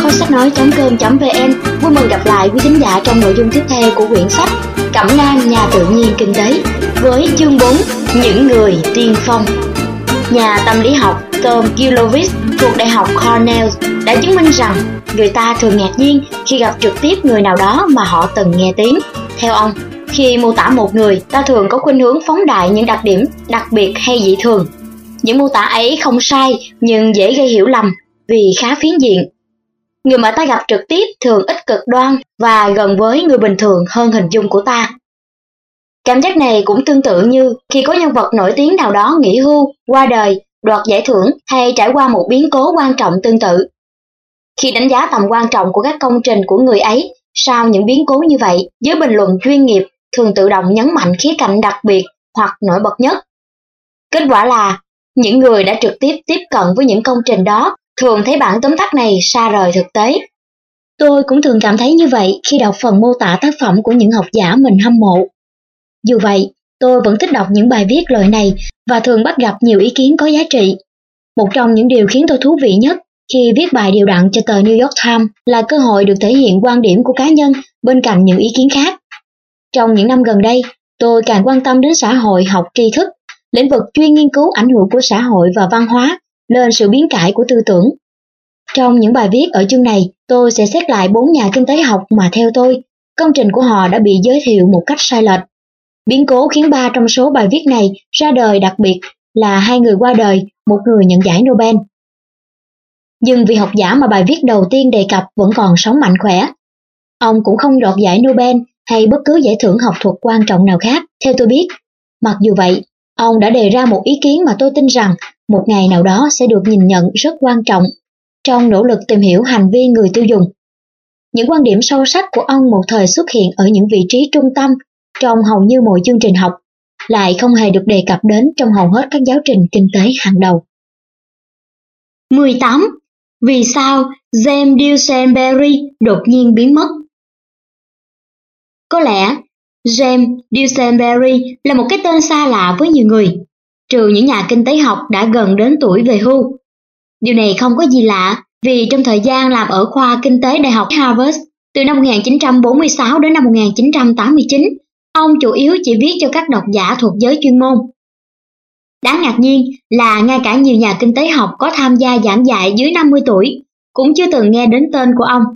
kho sách nói.com.vn vui mừng gặp lại quý thính giả trong nội dung tiếp theo của quyển sách Cẩm nang nhà tự nhiên kinh tế với chương 4 Những người tiên phong. Nhà tâm lý học Tom Gilovich thuộc Đại học Cornell đã chứng minh rằng người ta thường ngạc nhiên khi gặp trực tiếp người nào đó mà họ từng nghe tiếng. Theo ông, khi mô tả một người, ta thường có khuynh hướng phóng đại những đặc điểm đặc biệt hay dị thường. Những mô tả ấy không sai nhưng dễ gây hiểu lầm vì khá phiến diện. Người mà ta gặp trực tiếp thường ít cực đoan và gần với người bình thường hơn hình dung của ta. Cảm giác này cũng tương tự như khi có nhân vật nổi tiếng nào đó nghỉ hưu, qua đời, đoạt giải thưởng hay trải qua một biến cố quan trọng tương tự. Khi đánh giá tầm quan trọng của các công trình của người ấy sau những biến cố như vậy, giới bình luận chuyên nghiệp thường tự động nhấn mạnh khía cạnh đặc biệt hoặc nổi bật nhất. Kết quả là những người đã trực tiếp tiếp cận với những công trình đó thường thấy bản tóm tắt này xa rời thực tế. Tôi cũng thường cảm thấy như vậy khi đọc phần mô tả tác phẩm của những học giả mình hâm mộ. Dù vậy, tôi vẫn thích đọc những bài viết loại này và thường bắt gặp nhiều ý kiến có giá trị. Một trong những điều khiến tôi thú vị nhất khi viết bài đều đặn cho tờ New York Times là cơ hội được thể hiện quan điểm của cá nhân bên cạnh những ý kiến khác. Trong những năm gần đây, tôi càng quan tâm đến xã hội học tri thức, lĩnh vực chuyên nghiên cứu ảnh hưởng của xã hội và văn hóa lên sự biến cải của tư tưởng. Trong những bài viết ở chương này, tôi sẽ xét lại 4 nhà kinh tế học mà theo tôi, công trình của họ đã bị giới thiệu một cách sai lệch. Biến cố khiến 3 trong số bài viết này ra đời, đặc biệt là 2 người qua đời, một người nhận giải Nobel. Nhưng vị học giả mà bài viết đầu tiên đề cập vẫn còn sống mạnh khỏe. Ông cũng không đoạt giải Nobel hay bất cứ giải thưởng học thuật quan trọng nào khác, theo tôi biết. Mặc dù vậy, ông đã đề ra một ý kiến mà tôi tin rằng một ngày nào đó sẽ được nhìn nhận rất quan trọng trong nỗ lực tìm hiểu hành vi người tiêu dùng. Những quan điểm sâu sắc của ông một thời xuất hiện ở những vị trí trung tâm trong hầu như mọi chương trình học, lại không hề được đề cập đến trong hầu hết các giáo trình kinh tế hàng đầu. 18. Vì sao James Dusenberry đột nhiên biến mất? Có lẽ James Dusenberry là một cái tên xa lạ với nhiều người, trừ những nhà kinh tế học đã gần đến tuổi về hưu. Điều này không có gì lạ vì trong thời gian làm ở khoa kinh tế Đại học Harvard từ năm 1946 đến năm 1989, ông chủ yếu chỉ viết cho các độc giả thuộc giới chuyên môn. Đáng ngạc nhiên là ngay cả nhiều nhà kinh tế học có tham gia giảng dạy dưới 50 tuổi cũng chưa từng nghe đến tên của ông.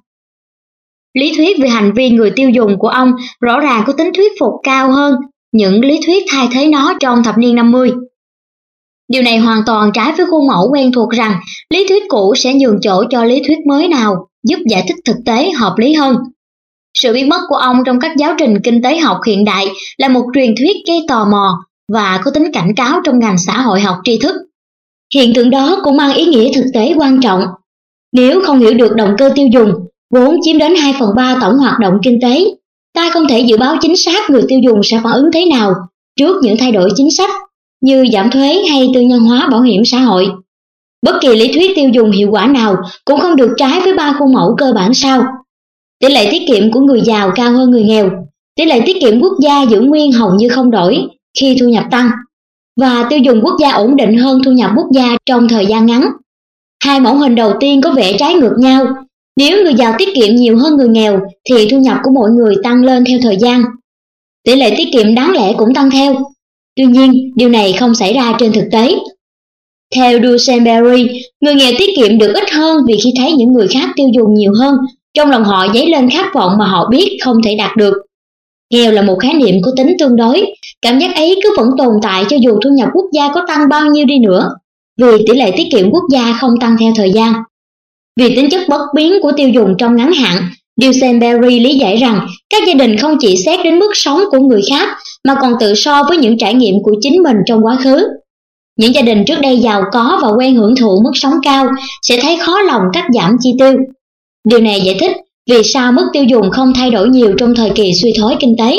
Lý thuyết về hành vi người tiêu dùng của ông rõ ràng có tính thuyết phục cao hơn những lý thuyết thay thế nó trong thập niên 50. Điều này hoàn toàn trái với khuôn mẫu quen thuộc rằng lý thuyết cũ sẽ nhường chỗ cho lý thuyết mới nào giúp giải thích thực tế hợp lý hơn. Sự biến mất của ông trong các giáo trình kinh tế học hiện đại là một truyền thuyết gây tò mò và có tính cảnh cáo trong ngành xã hội học tri thức. Hiện tượng đó cũng mang ý nghĩa thực tế quan trọng. Nếu không hiểu được động cơ tiêu dùng, vốn chiếm đến 2/3 tổng hoạt động kinh tế, ta không thể dự báo chính xác người tiêu dùng sẽ phản ứng thế nào trước những thay đổi chính sách như giảm thuế hay tư nhân hóa bảo hiểm xã hội. Bất kỳ lý thuyết tiêu dùng hiệu quả nào cũng không được trái với 3 khuôn mẫu cơ bản sau. Tỷ lệ tiết kiệm của người giàu cao hơn người nghèo, tỷ lệ tiết kiệm quốc gia giữ nguyên hầu như không đổi khi thu nhập tăng, và tiêu dùng quốc gia ổn định hơn thu nhập quốc gia trong thời gian ngắn. 2 mẫu hình đầu tiên có vẻ trái ngược nhau. Nếu người giàu tiết kiệm nhiều hơn người nghèo thì thu nhập của mỗi người tăng lên theo thời gian. Tỷ lệ tiết kiệm đáng lẽ cũng tăng theo. Tuy nhiên, điều này không xảy ra trên thực tế. Theo Dusenberry, người nghèo tiết kiệm được ít hơn vì khi thấy những người khác tiêu dùng nhiều hơn, trong lòng họ dấy lên khát vọng mà họ biết không thể đạt được. Nghèo là một khái niệm có tính tương đối, cảm giác ấy cứ vẫn tồn tại cho dù thu nhập quốc gia có tăng bao nhiêu đi nữa, vì tỷ lệ tiết kiệm quốc gia không tăng theo thời gian. Vì tính chất bất biến của tiêu dùng trong ngắn hạn, Dusenberry lý giải rằng các gia đình không chỉ xét đến mức sống của người khác mà còn tự so với những trải nghiệm của chính mình trong quá khứ. Những gia đình trước đây giàu có và quen hưởng thụ mức sống cao sẽ thấy khó lòng cắt giảm chi tiêu. Điều này giải thích vì sao mức tiêu dùng không thay đổi nhiều trong thời kỳ suy thoái kinh tế.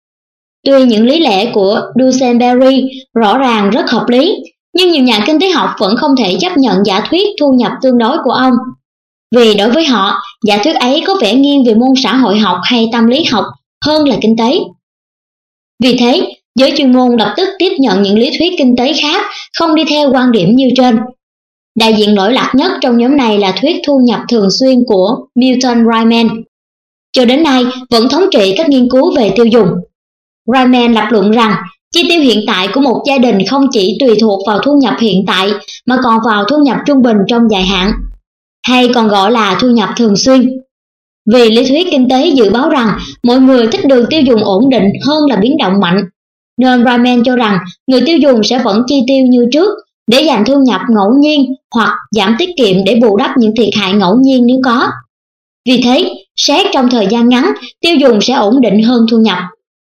Tuy những lý lẽ của Dusenberry rõ ràng rất hợp lý, nhưng nhiều nhà kinh tế học vẫn không thể chấp nhận giả thuyết thu nhập tương đối của ông. Vì đối với họ, giả thuyết ấy có vẻ nghiêng về môn xã hội học hay tâm lý học hơn là kinh tế. Vì thế, giới chuyên môn lập tức tiếp nhận những lý thuyết kinh tế khác không đi theo quan điểm như trên. Đại diện lỗi lạc nhất trong nhóm này là thuyết thu nhập thường xuyên của Milton Friedman. Cho đến nay vẫn thống trị các nghiên cứu về tiêu dùng. Friedman lập luận rằng chi tiêu hiện tại của một gia đình không chỉ tùy thuộc vào thu nhập hiện tại mà còn vào thu nhập trung bình trong dài hạn, hay còn gọi là thu nhập thường xuyên. Vì lý thuyết kinh tế dự báo rằng mọi người thích đường tiêu dùng ổn định hơn là biến động mạnh, nên Friedman cho rằng người tiêu dùng sẽ vẫn chi tiêu như trước để dành thu nhập ngẫu nhiên hoặc giảm tiết kiệm để bù đắp những thiệt hại ngẫu nhiên nếu có. Vì thế, xét trong thời gian ngắn, tiêu dùng sẽ ổn định hơn thu nhập.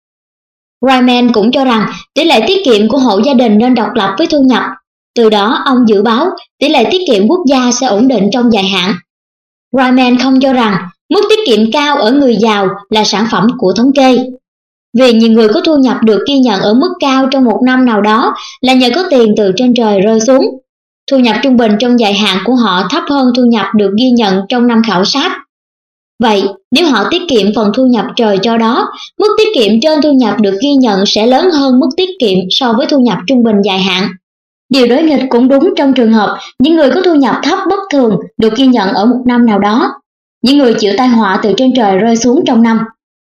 Friedman cũng cho rằng tỷ lệ tiết kiệm của hộ gia đình nên độc lập với thu nhập. Từ đó, ông dự báo tỷ lệ tiết kiệm quốc gia sẽ ổn định trong dài hạn. Friedman không cho rằng mức tiết kiệm cao ở người giàu là sản phẩm của thống kê. Vì nhiều người có thu nhập được ghi nhận ở mức cao trong một năm nào đó là nhờ có tiền từ trên trời rơi xuống. Thu nhập trung bình trong dài hạn của họ thấp hơn thu nhập được ghi nhận trong năm khảo sát. Vậy, nếu họ tiết kiệm phần thu nhập trời cho đó, mức tiết kiệm trên thu nhập được ghi nhận sẽ lớn hơn mức tiết kiệm so với thu nhập trung bình dài hạn. Điều đối nghịch cũng đúng trong trường hợp những người có thu nhập thấp bất thường được ghi nhận ở một năm nào đó, những người chịu tai họa từ trên trời rơi xuống trong năm.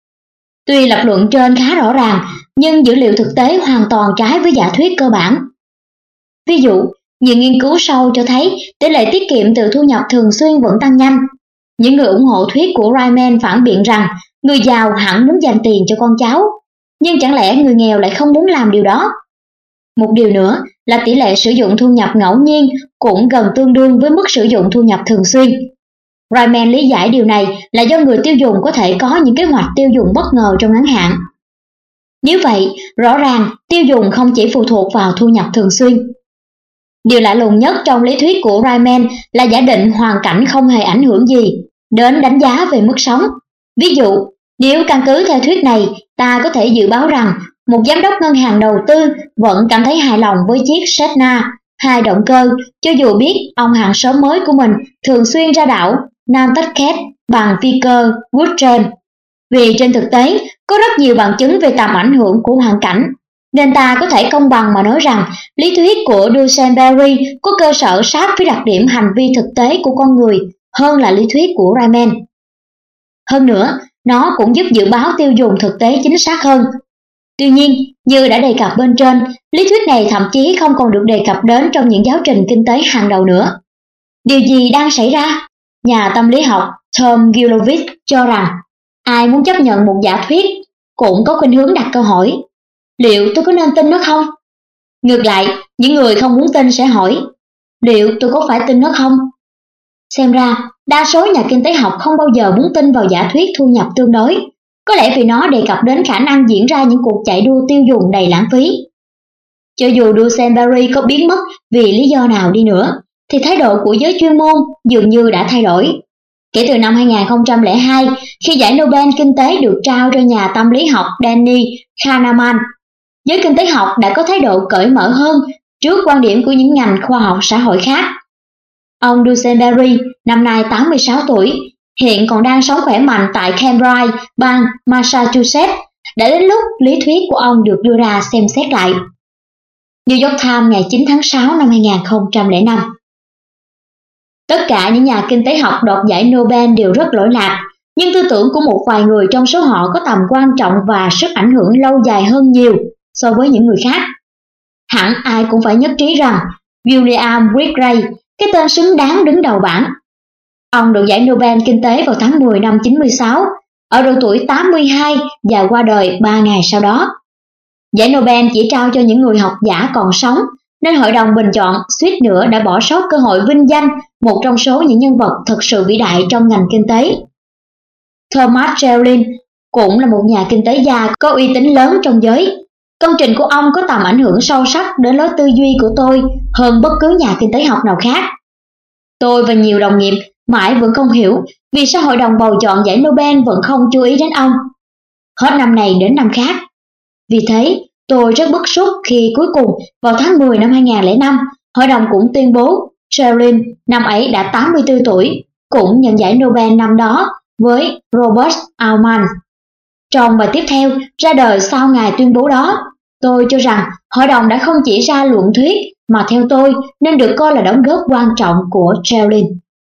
Tuy lập luận trên khá rõ ràng, nhưng dữ liệu thực tế hoàn toàn trái với giả thuyết cơ bản. Ví dụ, nhiều nghiên cứu sâu cho thấy tỷ lệ tiết kiệm từ thu nhập thường xuyên vẫn tăng nhanh. Những người ủng hộ thuyết của Friedman phản biện rằng người giàu hẳn muốn dành tiền cho con cháu, nhưng chẳng lẽ người nghèo lại không muốn làm điều đó? Một điều nữa là tỷ lệ sử dụng thu nhập ngẫu nhiên cũng gần tương đương với mức sử dụng thu nhập thường xuyên. Friedman lý giải điều này là do người tiêu dùng có thể có những kế hoạch tiêu dùng bất ngờ trong ngắn hạn. Nếu vậy, rõ ràng tiêu dùng không chỉ phụ thuộc vào thu nhập thường xuyên. Điều lạ lùng nhất trong lý thuyết của Friedman là giả định hoàn cảnh không hề ảnh hưởng gì đến đánh giá về mức sống. Ví dụ, nếu căn cứ theo thuyết này, ta có thể dự báo rằng một giám đốc ngân hàng đầu tư vẫn cảm thấy hài lòng với chiếc Cessna 2 động cơ, cho dù biết ông hàng xóm mới của mình thường xuyên ra đảo Nantucket bằng phi cơ Gulfstream. Vì trên thực tế, có rất nhiều bằng chứng về tầm ảnh hưởng của hoàn cảnh, nên ta có thể công bằng mà nói rằng lý thuyết của Dusenberry có cơ sở sát với đặc điểm hành vi thực tế của con người hơn là lý thuyết của Friedman. Hơn nữa, nó cũng giúp dự báo tiêu dùng thực tế chính xác hơn. Tuy nhiên, như đã đề cập bên trên, lý thuyết này thậm chí không còn được đề cập đến trong những giáo trình kinh tế hàng đầu nữa. Điều gì đang xảy ra? Nhà tâm lý học Tom Gilovich cho rằng ai muốn chấp nhận một giả thuyết cũng có khuynh hướng đặt câu hỏi: liệu tôi có nên tin nó không? Ngược lại, những người không muốn tin sẽ hỏi: liệu tôi có phải tin nó không? Xem ra, đa số nhà kinh tế học không bao giờ muốn tin vào giả thuyết thu nhập tương đối, có lẽ vì nó đề cập đến khả năng diễn ra những cuộc chạy đua tiêu dùng đầy lãng phí. Cho dù Dusenberry có biến mất vì lý do nào đi nữa, thì thái độ của giới chuyên môn dường như đã thay đổi. Kể từ năm 2002, khi giải Nobel Kinh tế được trao cho nhà tâm lý học Danny Kahneman, giới kinh tế học đã có thái độ cởi mở hơn trước quan điểm của những ngành khoa học xã hội khác. Ông Dusenberry, năm nay 86 tuổi, hiện còn đang sống khỏe mạnh tại Cambridge, bang Massachusetts, đã đến lúc lý thuyết của ông được đưa ra xem xét lại. New York Times ngày 9 tháng 6 năm 2005. Tất cả những nhà kinh tế học đoạt giải Nobel đều rất lỗi lạc, nhưng tư tưởng của một vài người trong số họ có tầm quan trọng và sức ảnh hưởng lâu dài hơn nhiều so với những người khác. Hẳn ai cũng phải nhất trí rằng William Wrigley, cái tên xứng đáng đứng đầu bảng. Ông được giải Nobel Kinh tế vào tháng 10 năm 96, ở độ tuổi 82 và qua đời 3 ngày sau đó. Giải Nobel chỉ trao cho những người học giả còn sống, nên hội đồng bình chọn suýt nữa đã bỏ sót cơ hội vinh danh một trong số những nhân vật thực sự vĩ đại trong ngành kinh tế. Thomas Schelling cũng là một nhà kinh tế gia có uy tín lớn trong giới. Công trình của ông có tầm ảnh hưởng sâu sắc đến lối tư duy của tôi hơn bất cứ nhà kinh tế học nào khác. Tôi và nhiều đồng nghiệp mãi vẫn không hiểu vì sao hội đồng bầu chọn giải Nobel vẫn không chú ý đến ông, hết năm này đến năm khác. Vì thế, tôi rất bức xúc khi cuối cùng vào tháng 10 năm 2005, hội đồng cũng tuyên bố Schelling năm ấy đã 84 tuổi, cũng nhận giải Nobel năm đó với Robert Aumann. Trong bài tiếp theo ra đời sau ngày tuyên bố đó, Tôi cho rằng hội đồng đã không chỉ ra luận thuyết mà theo tôi nên được coi là đóng góp quan trọng của Trelin.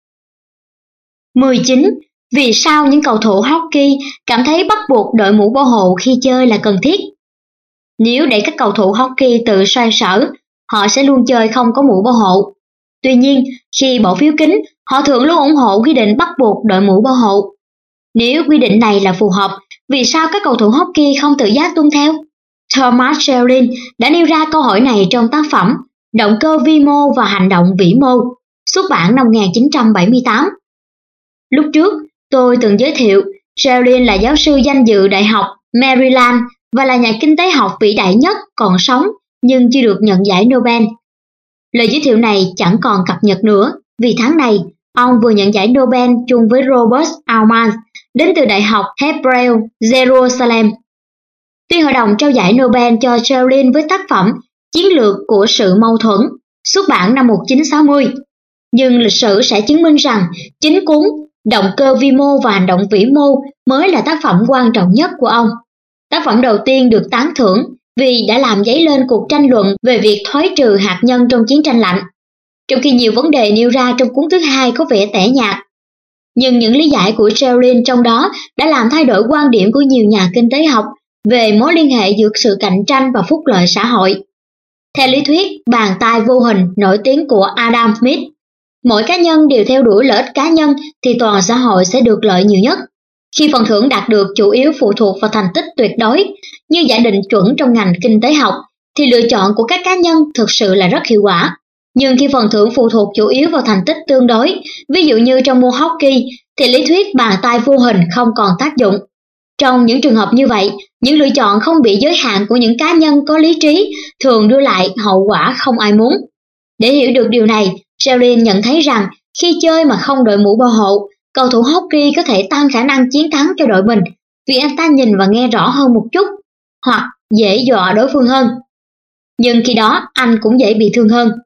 19. Vì sao những cầu thủ hockey cảm thấy bắt buộc đội mũ bảo hộ khi chơi là cần thiết? Nếu để các cầu thủ hockey tự xoay sở, họ sẽ luôn chơi không có mũ bảo hộ. Tuy nhiên, khi bỏ phiếu kín, họ thường luôn ủng hộ quy định bắt buộc đội mũ bảo hộ. Nếu quy định này là phù hợp, vì sao các cầu thủ hockey không tự giác tuân theo? Thomas Trelin đã nêu ra câu hỏi này trong tác phẩm Động cơ vi mô và hành động vĩ mô, xuất bản năm 1978. Lúc trước, tôi từng giới thiệu Trelin là giáo sư danh dự Đại học Maryland và là nhà kinh tế học vĩ đại nhất còn sống nhưng chưa được nhận giải Nobel. Lời giới thiệu này chẳng còn cập nhật nữa vì tháng này ông vừa nhận giải Nobel chung với Robert Aumann đến từ Đại học Hebrew Jerusalem. Tuy hội đồng trao giải Nobel cho Trelin với tác phẩm Chiến lược của sự mâu thuẫn, xuất bản năm 1960, nhưng lịch sử sẽ chứng minh rằng chính cuốn Động cơ vi mô và hành động vĩ mô mới là tác phẩm quan trọng nhất của ông. Tác phẩm đầu tiên được tán thưởng vì đã làm dấy lên cuộc tranh luận về việc thoái trừ hạt nhân trong chiến tranh lạnh, trong khi nhiều vấn đề nêu ra trong cuốn thứ hai có vẻ tẻ nhạt. Nhưng những lý giải của Trelin trong đó đã làm thay đổi quan điểm của nhiều nhà kinh tế học về mối liên hệ giữa sự cạnh tranh và phúc lợi xã hội. Theo lý thuyết bàn tay vô hình nổi tiếng của Adam Smith, mỗi cá nhân đều theo đuổi lợi ích cá nhân thì toàn xã hội sẽ được lợi nhiều nhất. Khi phần thưởng đạt được chủ yếu phụ thuộc vào thành tích tuyệt đối, như giả định chuẩn trong ngành kinh tế học, thì lựa chọn của các cá nhân thực sự là rất hiệu quả. Nhưng khi phần thưởng phụ thuộc chủ yếu vào thành tích tương đối, ví dụ như trong môn hockey, thì lý thuyết bàn tay vô hình không còn tác dụng. Trong những trường hợp như vậy, những lựa chọn không bị giới hạn của những cá nhân có lý trí thường đưa lại hậu quả không ai muốn. Để hiểu được điều này, Trelin nhận thấy rằng khi chơi mà không đội mũ bảo hộ, cầu thủ hockey có thể tăng khả năng chiến thắng cho đội mình vì anh ta nhìn và nghe rõ hơn một chút, hoặc dễ dọa đối phương hơn. Nhưng khi đó anh cũng dễ bị thương hơn.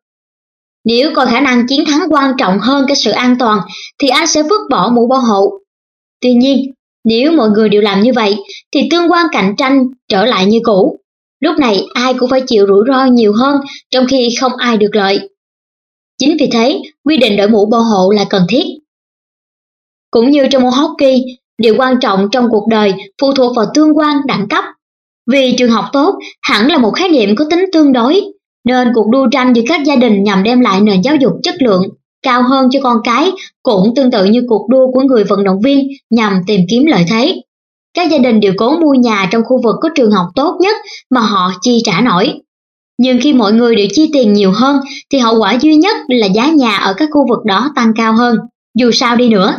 Nếu coi khả năng chiến thắng quan trọng hơn cái sự an toàn thì anh sẽ vứt bỏ mũ bảo hộ. Tuy nhiên, nếu mọi người đều làm như vậy thì tương quan cạnh tranh trở lại như cũ. Lúc này ai cũng phải chịu rủi ro nhiều hơn trong khi không ai được lợi. Chính vì thế, quy định đội mũ bảo hộ là cần thiết. Cũng như trong môn hockey, điều quan trọng trong cuộc đời phụ thuộc vào tương quan đẳng cấp. Vì trường học tốt hẳn là một khái niệm có tính tương đối, nên cuộc đua tranh giữa các gia đình nhằm đem lại nền giáo dục chất lượng cao hơn cho con cái cũng tương tự như cuộc đua của người vận động viên nhằm tìm kiếm lợi thế. Các gia đình đều cố mua nhà trong khu vực có trường học tốt nhất mà họ chi trả nổi. Nhưng khi mọi người đều chi tiền nhiều hơn thì hậu quả duy nhất là giá nhà ở các khu vực đó tăng cao hơn. Dù sao đi nữa,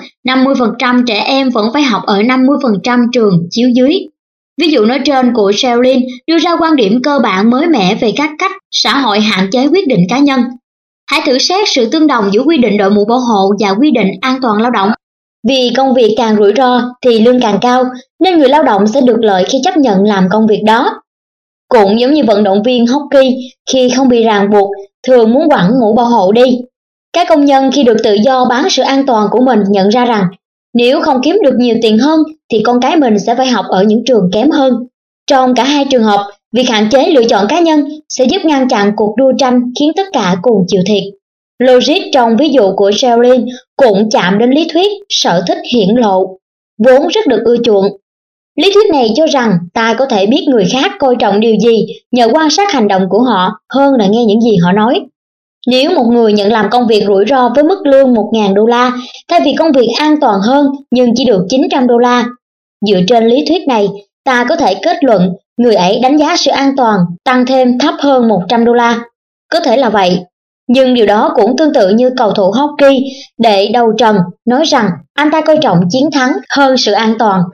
50% trẻ em vẫn phải học ở 50% trường chiếu dưới. Ví dụ nói trên của Trelin đưa ra quan điểm cơ bản mới mẻ về các cách xã hội hạn chế quyết định cá nhân. Hãy thử xét sự tương đồng giữa quy định đội mũ bảo hộ và quy định an toàn lao động. Vì công việc càng rủi ro thì lương càng cao, nên người lao động sẽ được lợi khi chấp nhận làm công việc đó. Cũng giống như vận động viên hockey, khi không bị ràng buộc, thường muốn quẳng mũ bảo hộ đi. Các công nhân khi được tự do bán sự an toàn của mình nhận ra rằng nếu không kiếm được nhiều tiền hơn thì con cái mình sẽ phải học ở những trường kém hơn. Trong cả hai trường hợp, việc hạn chế lựa chọn cá nhân sẽ giúp ngăn chặn cuộc đua tranh khiến tất cả cùng chịu thiệt. Logic trong ví dụ của Trelin cũng chạm đến lý thuyết sở thích hiển lộ, vốn rất được ưa chuộng. Lý thuyết này cho rằng ta có thể biết người khác coi trọng điều gì nhờ quan sát hành động của họ hơn là nghe những gì họ nói. Nếu một người nhận làm công việc rủi ro với mức lương 1.000 đô la thay vì công việc an toàn hơn nhưng chỉ được 900 đô la, dựa trên lý thuyết này, ta có thể kết luận người ấy đánh giá sự an toàn tăng thêm thấp hơn 100 đô la. Có thể là vậy, nhưng điều đó cũng tương tự như cầu thủ hockey để đầu trần nói rằng anh ta coi trọng chiến thắng hơn sự an toàn.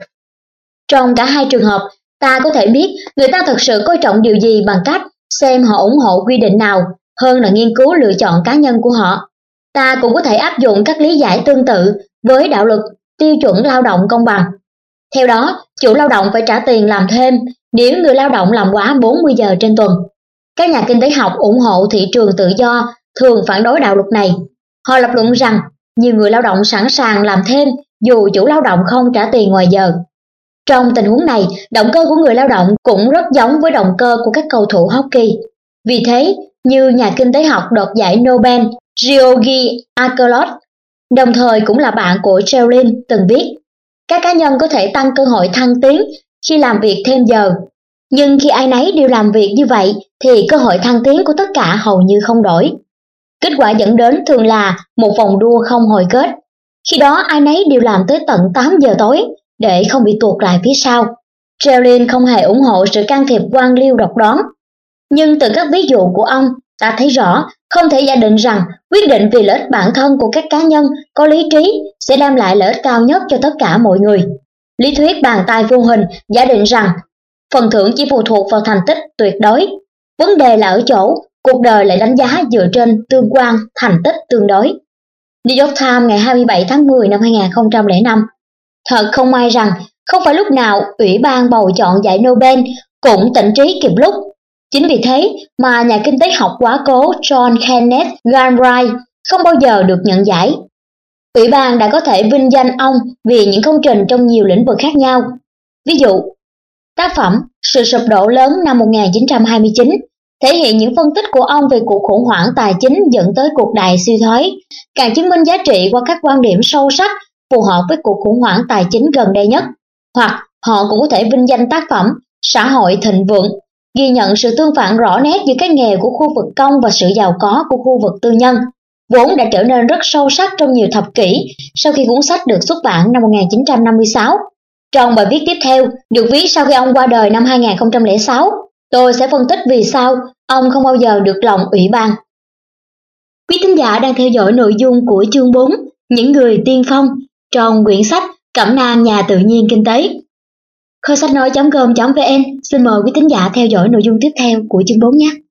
Trong cả hai trường hợp, ta có thể biết người ta thực sự coi trọng điều gì bằng cách xem họ ủng hộ quy định nào hơn là nghiên cứu lựa chọn cá nhân của họ. Ta cũng có thể áp dụng các lý giải tương tự với đạo luật tiêu chuẩn lao động công bằng. Theo đó, chủ lao động phải trả tiền làm thêm nếu người lao động làm quá 40 giờ trên tuần. Các nhà kinh tế học ủng hộ thị trường tự do thường phản đối đạo luật này. Họ lập luận rằng nhiều người lao động sẵn sàng làm thêm dù chủ lao động không trả tiền ngoài giờ. Trong tình huống này, động cơ của người lao động cũng rất giống với động cơ của các cầu thủ hockey. Vì thế, như nhà kinh tế học đoạt giải Nobel Georgi Akerlof, đồng thời cũng là bạn của Cherlin, từng viết, các cá nhân có thể tăng cơ hội thăng tiến khi làm việc thêm giờ. Nhưng khi ai nấy đều làm việc như vậy thì cơ hội thăng tiến của tất cả hầu như không đổi. Kết quả dẫn đến thường là một vòng đua không hồi kết. Khi đó ai nấy đều làm tới tận 8 giờ tối để không bị tuột lại phía sau. Cherlin không hề ủng hộ sự can thiệp quan liêu độc đoán. Nhưng từ các ví dụ của ông, ta thấy rõ không thể giả định rằng quyết định vì lợi ích bản thân của các cá nhân có lý trí sẽ đem lại lợi ích cao nhất cho tất cả mọi người. Lý thuyết bàn tay vô hình giả định rằng phần thưởng chỉ phụ thuộc vào thành tích tuyệt đối. Vấn đề là ở chỗ cuộc đời lại đánh giá dựa trên tương quan thành tích tương đối. New York Times ngày 27 tháng 10 năm 2005. Thật không may rằng không phải lúc nào Ủy ban bầu chọn giải Nobel cũng tỉnh trí kịp lúc. Chính vì thế mà nhà kinh tế học quá cố John Kenneth Galbraith không bao giờ được nhận giải. Ủy ban đã có thể vinh danh ông vì những công trình trong nhiều lĩnh vực khác nhau. Ví dụ, tác phẩm Sự sụp đổ lớn năm 1929 thể hiện những phân tích của ông về cuộc khủng hoảng tài chính dẫn tới cuộc đại suy thoái, càng chứng minh giá trị qua các quan điểm sâu sắc phù hợp với cuộc khủng hoảng tài chính gần đây nhất. Hoặc họ cũng có thể vinh danh tác phẩm Xã hội thịnh vượng, ghi nhận sự tương phản rõ nét giữa cái nghèo của khu vực công và sự giàu có của khu vực tư nhân, vốn đã trở nên rất sâu sắc trong nhiều thập kỷ sau khi cuốn sách được xuất bản năm 1956. Trong bài viết tiếp theo, được viết sau khi ông qua đời năm 2006, tôi sẽ phân tích vì sao ông không bao giờ được lòng ủy ban. Quý thính giả đang theo dõi nội dung của chương 4, Những người tiên phong, trong quyển sách Cẩm nang nhà tự nhiên kinh tế. Kho sách nói.com.vn xin mời quý thính giả theo dõi nội dung tiếp theo của chương 4 nhé.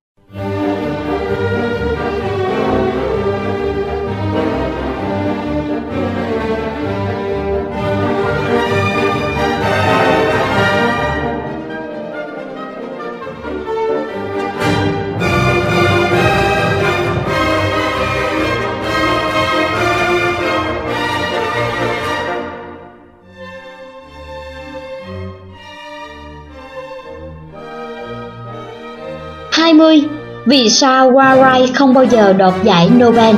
Vì sao Galbraith không bao giờ đoạt giải Nobel?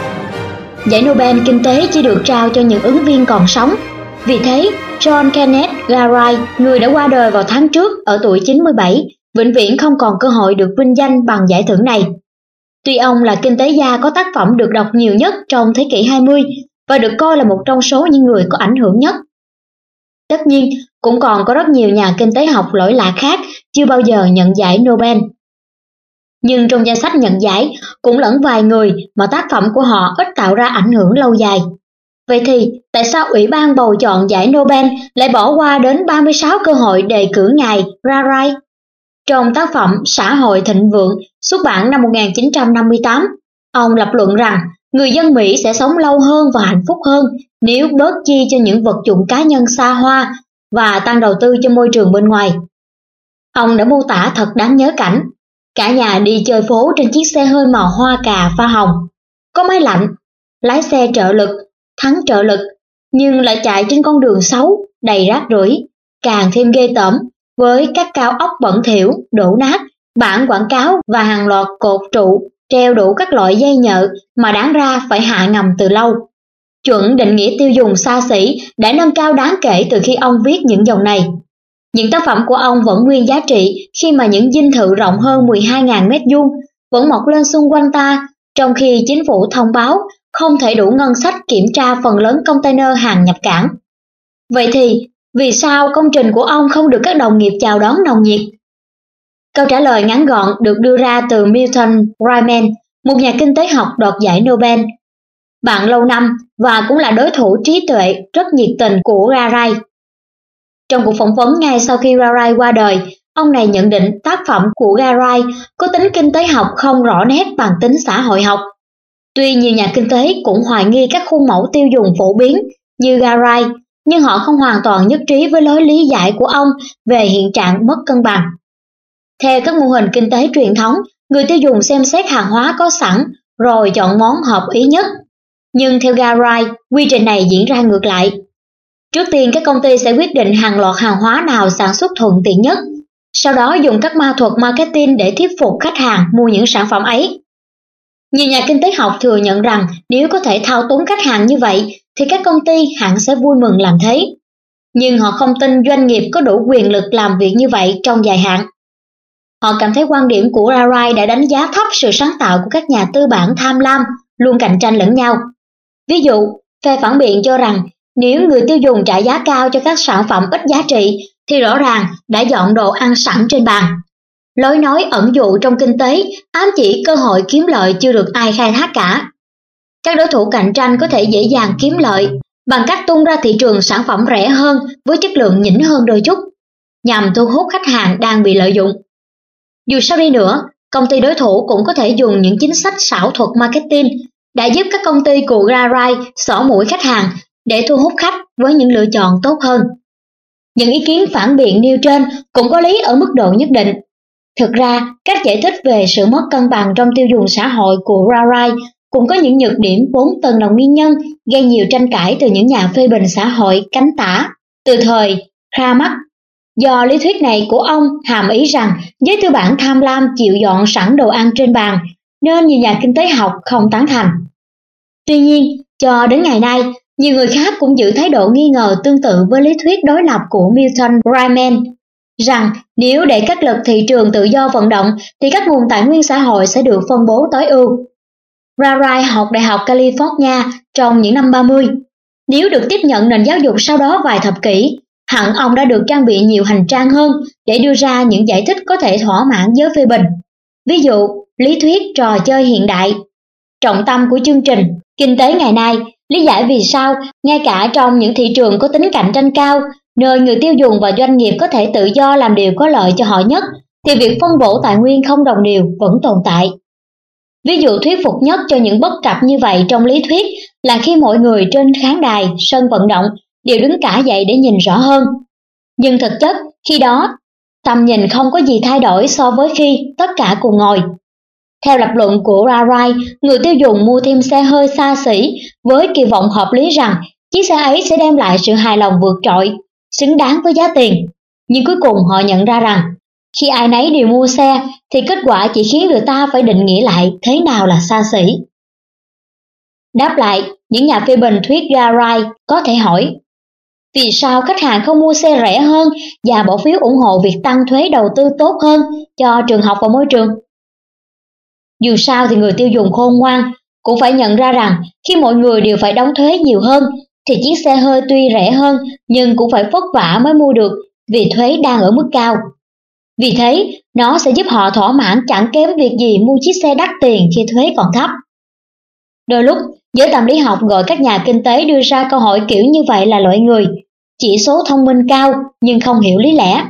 Giải Nobel kinh tế chỉ được trao cho những ứng viên còn sống. Vì thế, John Kenneth Galbraith, người đã qua đời vào tháng trước ở tuổi 97, vĩnh viễn không còn cơ hội được vinh danh bằng giải thưởng này. Tuy ông là kinh tế gia có tác phẩm được đọc nhiều nhất trong thế kỷ 20 và được coi là một trong số những người có ảnh hưởng nhất. Tất nhiên, cũng còn có rất nhiều nhà kinh tế học lỗi lạc khác chưa bao giờ nhận giải Nobel. Nhưng trong danh sách nhận giải cũng lẫn vài người mà tác phẩm của họ ít tạo ra ảnh hưởng lâu dài. Vậy thì tại sao Ủy ban bầu chọn giải Nobel lại bỏ qua đến 36 cơ hội đề cử ngài Galbraith? Trong tác phẩm Xã hội thịnh vượng xuất bản năm 1958, ông lập luận rằng người dân Mỹ sẽ sống lâu hơn và hạnh phúc hơn nếu bớt chi cho những vật dụng cá nhân xa hoa và tăng đầu tư cho môi trường bên ngoài. Ông đã mô tả thật đáng nhớ cảnh cả nhà đi chơi phố trên chiếc xe hơi màu hoa cà pha hồng, có máy lạnh, lái xe trợ lực, thắng trợ lực, nhưng lại chạy trên con đường xấu, đầy rác rưởi, càng thêm ghê tởm với các cao ốc bẩn thỉu, đổ nát, bảng quảng cáo và hàng loạt cột trụ treo đủ các loại dây nhợ mà đáng ra phải hạ ngầm từ lâu. Chuẩn định nghĩa tiêu dùng xa xỉ đã nâng cao đáng kể từ khi ông viết những dòng này. Những tác phẩm của ông vẫn nguyên giá trị khi mà những dinh thự rộng hơn 12.000 mét vuông vẫn mọc lên xung quanh ta, trong khi chính phủ thông báo không thể đủ ngân sách kiểm tra phần lớn container hàng nhập cảng. Vậy thì, vì sao công trình của ông không được các đồng nghiệp chào đón nồng nhiệt? Câu trả lời ngắn gọn được đưa ra từ Milton Friedman, một nhà kinh tế học đoạt giải Nobel, bạn lâu năm và cũng là đối thủ trí tuệ rất nhiệt tình của Galbraith. Trong cuộc phỏng vấn ngay sau khi Galbraith qua đời, ông này nhận định tác phẩm của Galbraith có tính kinh tế học không rõ nét bằng tính xã hội học. Tuy nhiều nhà kinh tế cũng hoài nghi các khuôn mẫu tiêu dùng phổ biến như Galbraith, nhưng họ không hoàn toàn nhất trí với lối lý giải của ông về hiện trạng mất cân bằng. Theo các mô hình kinh tế truyền thống, người tiêu dùng xem xét hàng hóa có sẵn rồi chọn món hợp ý nhất. Nhưng theo Galbraith, quy trình này diễn ra ngược lại. Trước tiên các công ty sẽ quyết định hàng loạt hàng hóa nào sản xuất thuận tiện nhất, sau đó dùng các ma thuật marketing để thuyết phục khách hàng mua những sản phẩm ấy. Nhiều nhà kinh tế học thừa nhận rằng nếu có thể thao túng khách hàng như vậy thì các công ty hẳn sẽ vui mừng làm thế. Nhưng họ không tin doanh nghiệp có đủ quyền lực làm việc như vậy trong dài hạn. Họ cảm thấy quan điểm của Rarai đã đánh giá thấp sự sáng tạo của các nhà tư bản tham lam, luôn cạnh tranh lẫn nhau. Ví dụ, phe phản biện cho rằng nếu người tiêu dùng trả giá cao cho các sản phẩm ít giá trị thì rõ ràng đã dọn đồ ăn sẵn trên bàn. Lối nói ẩn dụ trong kinh tế ám chỉ cơ hội kiếm lợi chưa được ai khai thác cả. Các đối thủ cạnh tranh có thể dễ dàng kiếm lợi bằng cách tung ra thị trường sản phẩm rẻ hơn với chất lượng nhỉnh hơn đôi chút, nhằm thu hút khách hàng đang bị lợi dụng. Dù sao đi nữa, công ty đối thủ cũng có thể dùng những chính sách xảo thuật marketing đã giúp các công ty của Rarai xỏ mũi khách hàng để thu hút khách với những lựa chọn tốt hơn. Những ý kiến phản biện nêu trên cũng có lý ở mức độ nhất định. Thực ra, cách giải thích về sự mất cân bằng trong tiêu dùng xã hội của Rarai cũng có những nhược điểm vốn từng là nguyên nhân gây nhiều tranh cãi từ những nhà phê bình xã hội cánh tả từ thời Karl Marx. Do lý thuyết này của ông hàm ý rằng giới tư bản tham lam chịu dọn sẵn đồ ăn trên bàn, nên nhiều nhà kinh tế học không tán thành. Tuy nhiên, cho đến ngày nay, nhiều người khác cũng giữ thái độ nghi ngờ tương tự với lý thuyết đối lập của Milton Friedman, rằng nếu để các lực thị trường tự do vận động thì các nguồn tài nguyên xã hội sẽ được phân bố tối ưu. Rarai học Đại học California trong những năm 30. Nếu được tiếp nhận nền giáo dục sau đó vài thập kỷ, hẳn ông đã được trang bị nhiều hành trang hơn để đưa ra những giải thích có thể thỏa mãn giới phê bình. Ví dụ, lý thuyết trò chơi hiện đại. Trọng tâm của chương trình Kinh tế ngày nay lý giải vì sao, ngay cả trong những thị trường có tính cạnh tranh cao, nơi người tiêu dùng và doanh nghiệp có thể tự do làm điều có lợi cho họ nhất, thì việc phân bổ tài nguyên không đồng đều vẫn tồn tại. Ví dụ thuyết phục nhất cho những bất cập như vậy trong lý thuyết là khi mọi người trên khán đài, sân vận động đều đứng cả dậy để nhìn rõ hơn. Nhưng thực chất, khi đó, tầm nhìn không có gì thay đổi so với khi tất cả cùng ngồi. Theo lập luận của Rarai, người tiêu dùng mua thêm xe hơi xa xỉ với kỳ vọng hợp lý rằng chiếc xe ấy sẽ đem lại sự hài lòng vượt trội, xứng đáng với giá tiền. Nhưng cuối cùng họ nhận ra rằng, khi ai nấy đều mua xe thì kết quả chỉ khiến người ta phải định nghĩa lại thế nào là xa xỉ. Đáp lại, những nhà phê bình thuyết Rarai có thể hỏi, vì sao khách hàng không mua xe rẻ hơn và bỏ phiếu ủng hộ việc tăng thuế đầu tư tốt hơn cho trường học và môi trường? Dù sao thì người tiêu dùng khôn ngoan cũng phải nhận ra rằng khi mọi người đều phải đóng thuế nhiều hơn thì chiếc xe hơi tuy rẻ hơn nhưng cũng phải vất vả mới mua được vì thuế đang ở mức cao. Vì thế, nó sẽ giúp họ thỏa mãn chẳng kém việc gì mua chiếc xe đắt tiền khi thuế còn thấp. Đôi lúc, giới tâm lý học gọi các nhà kinh tế đưa ra câu hỏi kiểu như vậy là loại người, chỉ số thông minh cao nhưng không hiểu lý lẽ.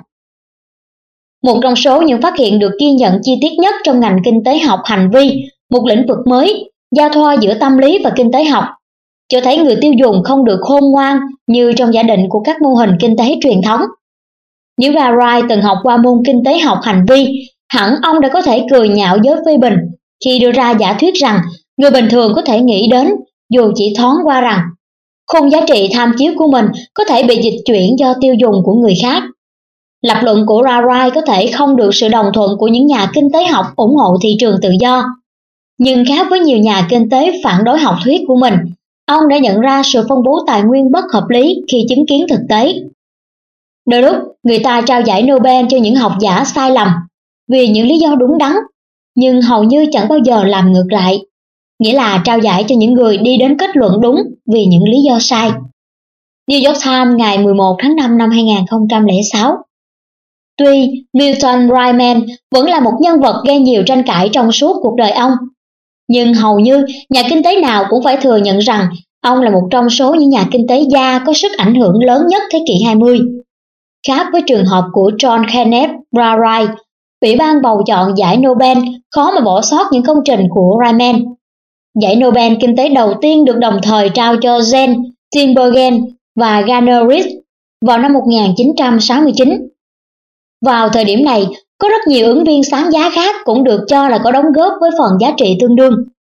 Một trong số những phát hiện được ghi nhận chi tiết nhất trong ngành kinh tế học hành vi, một lĩnh vực mới, giao thoa giữa tâm lý và kinh tế học, cho thấy người tiêu dùng không được khôn ngoan như trong giả định của các mô hình kinh tế truyền thống. Nếu Rarai từng học qua môn kinh tế học hành vi, hẳn ông đã có thể cười nhạo giới phê bình khi đưa ra giả thuyết rằng người bình thường có thể nghĩ đến, dù chỉ thoáng qua rằng khung giá trị tham chiếu của mình có thể bị dịch chuyển do tiêu dùng của người khác. Lập luận của Rarai có thể không được sự đồng thuận của những nhà kinh tế học ủng hộ thị trường tự do. Nhưng khác với nhiều nhà kinh tế phản đối học thuyết của mình, ông đã nhận ra sự phân bố tài nguyên bất hợp lý khi chứng kiến thực tế. Đôi lúc, người ta trao giải Nobel cho những học giả sai lầm vì những lý do đúng đắn, nhưng hầu như chẳng bao giờ làm ngược lại, nghĩa là trao giải cho những người đi đến kết luận đúng vì những lý do sai. New York Times ngày 11 tháng 5 năm 2006. Tuy Milton Friedman vẫn là một nhân vật gây nhiều tranh cãi trong suốt cuộc đời ông, nhưng hầu như nhà kinh tế nào cũng phải thừa nhận rằng ông là một trong số những nhà kinh tế gia có sức ảnh hưởng lớn nhất thế kỷ 20. Khác với trường hợp của John Kenneth Rarai, Ủy ban bầu chọn giải Nobel khó mà bỏ sót những công trình của Friedman. Giải Nobel kinh tế đầu tiên được đồng thời trao cho Jens Tinbergen và Gunnar Rist vào năm 1969. Vào thời điểm này, có rất nhiều ứng viên sáng giá khác cũng được cho là có đóng góp với phần giá trị tương đương.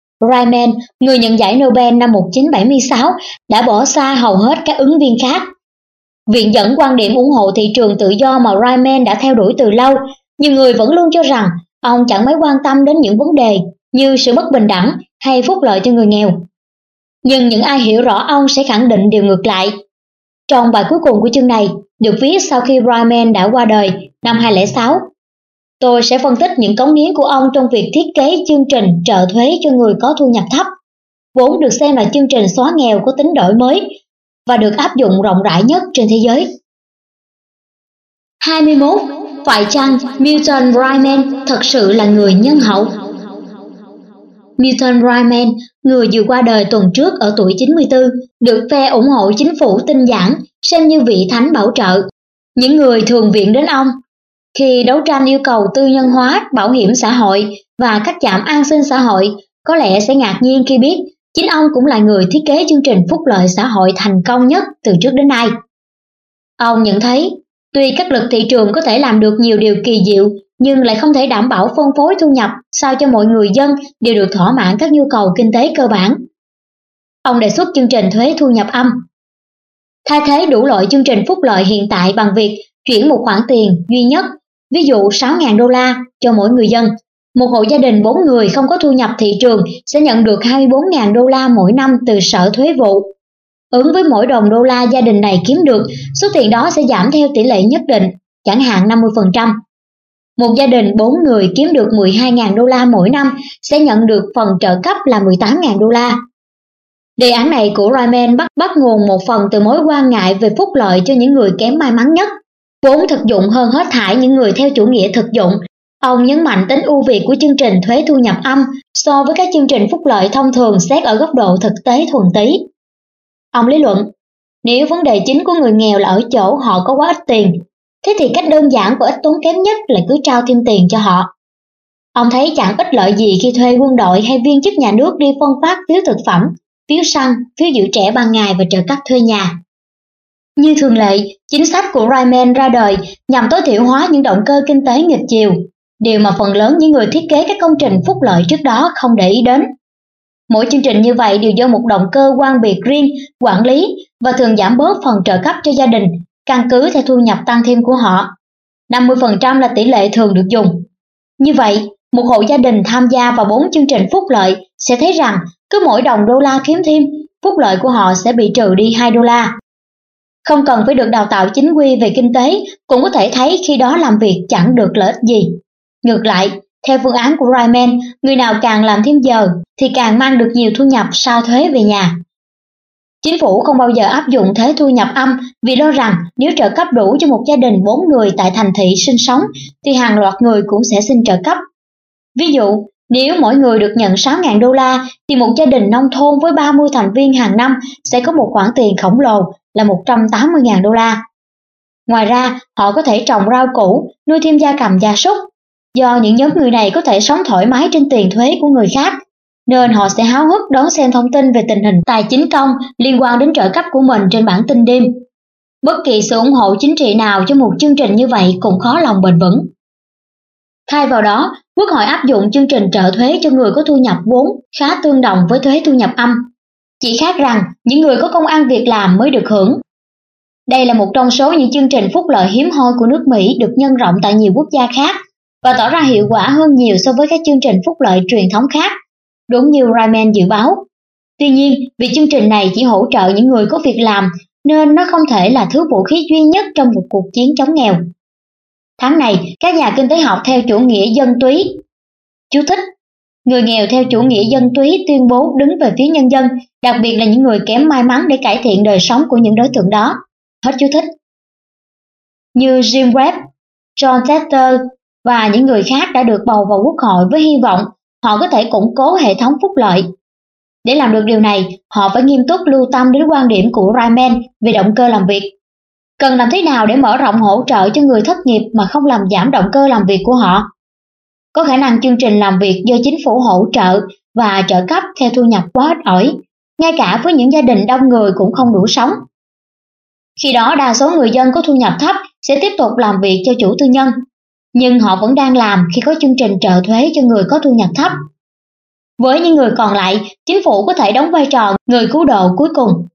Friedman, người nhận giải Nobel năm 1976, đã bỏ xa hầu hết các ứng viên khác viện dẫn quan điểm ủng hộ thị trường tự do mà Ryman đã theo đuổi từ lâu. Nhiều người vẫn luôn cho rằng ông chẳng mấy quan tâm đến những vấn đề như sự bất bình đẳng hay phúc lợi cho người nghèo. Nhưng những ai hiểu rõ ông sẽ khẳng định điều ngược lại. Trong bài cuối cùng của chương này, được viết sau khi Ryman đã qua đời năm 2006, tôi sẽ phân tích những cống hiến của ông trong việc thiết kế chương trình trợ thuế cho người có thu nhập thấp, vốn được xem là chương trình xóa nghèo có tính đổi mới và được áp dụng rộng rãi nhất trên thế giới. 21. Phải chăng Milton Ryman thật sự là người nhân hậu? Milton Ryman, người vừa qua đời tuần trước ở tuổi 94, được phe ủng hộ chính phủ tinh giản xem như vị thánh bảo trợ. Những người thường viện đến ông khi đấu tranh yêu cầu tư nhân hóa bảo hiểm xã hội và các trạm an sinh xã hội có lẽ sẽ ngạc nhiên khi biết chính ông cũng là người thiết kế chương trình phúc lợi xã hội thành công nhất từ trước đến nay. Ông nhận thấy, tuy các lực thị trường có thể làm được nhiều điều kỳ diệu, nhưng lại không thể đảm bảo phân phối thu nhập sao cho mọi người dân đều được thỏa mãn các nhu cầu kinh tế cơ bản. Ông đề xuất chương trình thuế thu nhập âm, thay thế đủ loại chương trình phúc lợi hiện tại bằng việc chuyển một khoản tiền duy nhất, ví dụ 6.000 đô la cho mỗi người dân. Một hộ gia đình 4 người không có thu nhập thị trường sẽ nhận được 24.000 đô la mỗi năm từ Sở Thuế vụ. Ứng với mỗi đồng đô la gia đình này kiếm được, số tiền đó sẽ giảm theo tỷ lệ nhất định, chẳng hạn 50%. Một gia đình 4 người kiếm được 12.000 đô la mỗi năm sẽ nhận được phần trợ cấp là 18.000 đô la. Đề án này của Ryman bắt nguồn một phần từ mối quan ngại về phúc lợi cho những người kém may mắn nhất, vốn thực dụng hơn hết thảy những người theo chủ nghĩa thực dụng. Ông nhấn mạnh tính ưu việt của chương trình thuế thu nhập âm so với các chương trình phúc lợi thông thường xét ở góc độ thực tế thuần túy. Ông lý luận, nếu vấn đề chính của người nghèo là ở chỗ họ có quá ít tiền, thế thì cách đơn giản và ít tốn kém nhất là cứ trao thêm tiền cho họ. Ông thấy chẳng ích lợi gì khi thuê quân đội hay viên chức nhà nước đi phân phát phiếu thực phẩm, phiếu xăng, phiếu giữ trẻ ban ngày và trợ cấp thuê nhà. Như thường lệ, chính sách của Ryman ra đời nhằm tối thiểu hóa những động cơ kinh tế nghịch chiều, điều mà phần lớn những người thiết kế các công trình phúc lợi trước đó không để ý đến. Mỗi chương trình như vậy đều do một động cơ quan biệt riêng quản lý và thường giảm bớt phần trợ cấp cho gia đình, căn cứ theo thu nhập tăng thêm của họ. 50% là tỷ lệ thường được dùng. Như vậy, một hộ gia đình tham gia vào 4 chương trình phúc lợi sẽ thấy rằng cứ mỗi đồng đô la kiếm thêm, phúc lợi của họ sẽ bị trừ đi 2 đô la. Không cần phải được đào tạo chính quy về kinh tế, cũng có thể thấy khi đó làm việc chẳng được lợi ích gì. Ngược lại, theo phương án của Ryman, người nào càng làm thêm giờ thì càng mang được nhiều thu nhập sau thuế về nhà. Chính phủ không bao giờ áp dụng thuế thu nhập âm vì lo rằng nếu trợ cấp đủ cho một gia đình 4 người tại thành thị sinh sống thì hàng loạt người cũng sẽ xin trợ cấp. Ví dụ, nếu mỗi người được nhận 6.000 đô la thì một gia đình nông thôn với 30 thành viên hàng năm sẽ có một khoản tiền khổng lồ là 180.000 đô la. Ngoài ra, họ có thể trồng rau củ, nuôi thêm gia cầm gia súc. Do những nhóm người này có thể sống thoải mái trên tiền thuế của người khác, nên họ sẽ háo hức đón xem thông tin về tình hình tài chính công liên quan đến trợ cấp của mình trên bản tin đêm. Bất kỳ sự ủng hộ chính trị nào cho một chương trình như vậy cũng khó lòng bền vững. Thay vào đó, Quốc hội áp dụng chương trình trợ thuế cho người có thu nhập vốn khá tương đồng với thuế thu nhập âm. Chỉ khác rằng những người có công ăn việc làm mới được hưởng. Đây là một trong số những chương trình phúc lợi hiếm hoi của nước Mỹ được nhân rộng tại nhiều quốc gia khác và tỏ ra hiệu quả hơn nhiều so với các chương trình phúc lợi truyền thống khác, đúng như Ryman dự báo. Tuy nhiên, vì chương trình này chỉ hỗ trợ những người có việc làm nên nó không thể là thứ vũ khí duy nhất trong một cuộc chiến chống nghèo. Tháng này, các nhà kinh tế học theo chủ nghĩa dân túy. Chú thích: người nghèo theo chủ nghĩa dân túy tuyên bố đứng về phía nhân dân, đặc biệt là những người kém may mắn để cải thiện đời sống của những đối tượng đó. Hết chú thích. Như Jim Webb, John Tester và những người khác đã được bầu vào Quốc hội với hy vọng họ có thể củng cố hệ thống phúc lợi. Để làm được điều này, họ phải nghiêm túc lưu tâm đến quan điểm của Ryman về động cơ làm việc. Cần làm thế nào để mở rộng hỗ trợ cho người thất nghiệp mà không làm giảm động cơ làm việc của họ? Có khả năng chương trình làm việc do chính phủ hỗ trợ và trợ cấp theo thu nhập quá ít ỏi, ngay cả với những gia đình đông người cũng không đủ sống. Khi đó đa số người dân có thu nhập thấp sẽ tiếp tục làm việc cho chủ tư nhân, nhưng họ vẫn đang làm khi có chương trình trợ thuế cho người có thu nhập thấp. Với những người còn lại, chính phủ có thể đóng vai trò người cứu độ cuối cùng.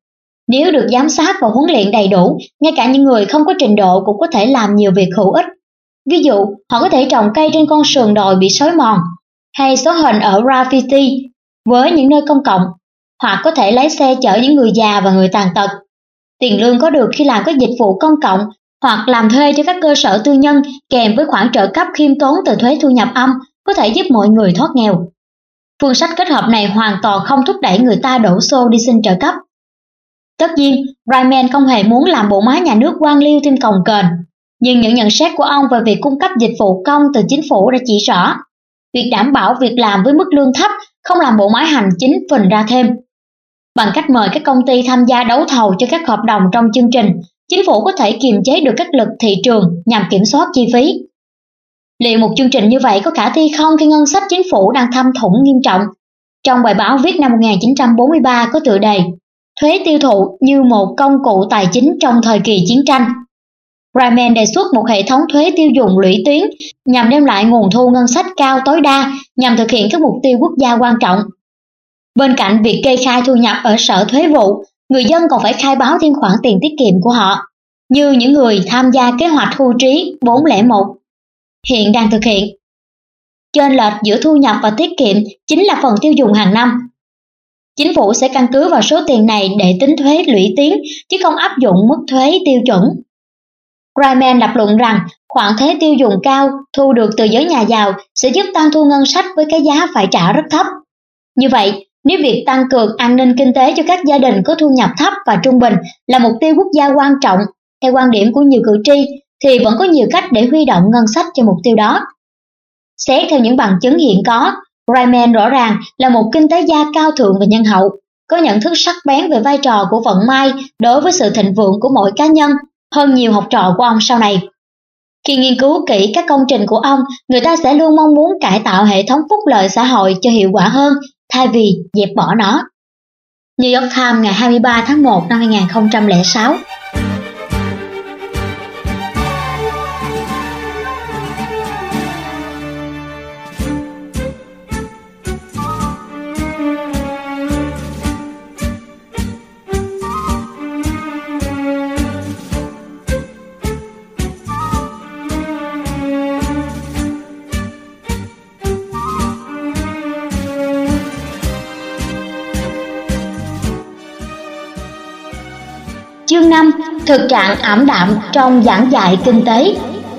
Nếu được giám sát và huấn luyện đầy đủ, ngay cả những người không có trình độ cũng có thể làm nhiều việc hữu ích. Ví dụ, họ có thể trồng cây trên con sườn đồi bị xói mòn, hay xóa hình ở graffiti với những nơi công cộng, hoặc có thể lái xe chở những người già và người tàn tật. Tiền lương có được khi làm các dịch vụ công cộng hoặc làm thuê cho các cơ sở tư nhân kèm với khoản trợ cấp khiêm tốn từ thuế thu nhập âm có thể giúp mọi người thoát nghèo. Phương sách kết hợp này hoàn toàn không thúc đẩy người ta đổ xô đi xin trợ cấp. Tất nhiên, Ryman không hề muốn làm bộ máy nhà nước quan liêu thêm cồng kềnh, nhưng những nhận xét của ông về việc cung cấp dịch vụ công từ chính phủ đã chỉ rõ, việc đảm bảo việc làm với mức lương thấp không làm bộ máy hành chính phình ra thêm. Bằng cách mời các công ty tham gia đấu thầu cho các hợp đồng trong chương trình, chính phủ có thể kiềm chế được các lực thị trường nhằm kiểm soát chi phí. Liệu một chương trình như vậy có khả thi không khi ngân sách chính phủ đang thâm thủng nghiêm trọng? Trong bài báo viết năm 1943 có tựa đề Thuế tiêu thụ như một công cụ tài chính trong thời kỳ chiến tranh. Ryman đề xuất một hệ thống thuế tiêu dùng lũy tuyến nhằm đem lại nguồn thu ngân sách cao tối đa nhằm thực hiện các mục tiêu quốc gia quan trọng. Bên cạnh việc kê khai thu nhập ở sở thuế vụ, người dân còn phải khai báo thêm khoản tiền tiết kiệm của họ, như những người tham gia kế hoạch hưu trí 401 hiện đang thực hiện. Chênh lệch giữa thu nhập và tiết kiệm chính là phần tiêu dùng hàng năm. Chính phủ sẽ căn cứ vào số tiền này để tính thuế lũy tiến, chứ không áp dụng mức thuế tiêu chuẩn. Ryman lập luận rằng khoản thuế tiêu dùng cao thu được từ giới nhà giàu sẽ giúp tăng thu ngân sách với cái giá phải trả rất thấp. Như vậy, nếu việc tăng cường an ninh kinh tế cho các gia đình có thu nhập thấp và trung bình là mục tiêu quốc gia quan trọng, theo quan điểm của nhiều cử tri, thì vẫn có nhiều cách để huy động ngân sách cho mục tiêu đó. Xét theo những bằng chứng hiện có, Ryman rõ ràng là một kinh tế gia cao thượng và nhân hậu, có nhận thức sắc bén về vai trò của vận may đối với sự thịnh vượng của mỗi cá nhân hơn nhiều học trò của ông sau này. Khi nghiên cứu kỹ các công trình của ông, người ta sẽ luôn mong muốn cải tạo hệ thống phúc lợi xã hội cho hiệu quả hơn, thay vì dẹp bỏ nó. New York Times ngày 23 tháng 1 năm 2006. Chương 5. Thực trạng ảm đạm trong giảng dạy kinh tế.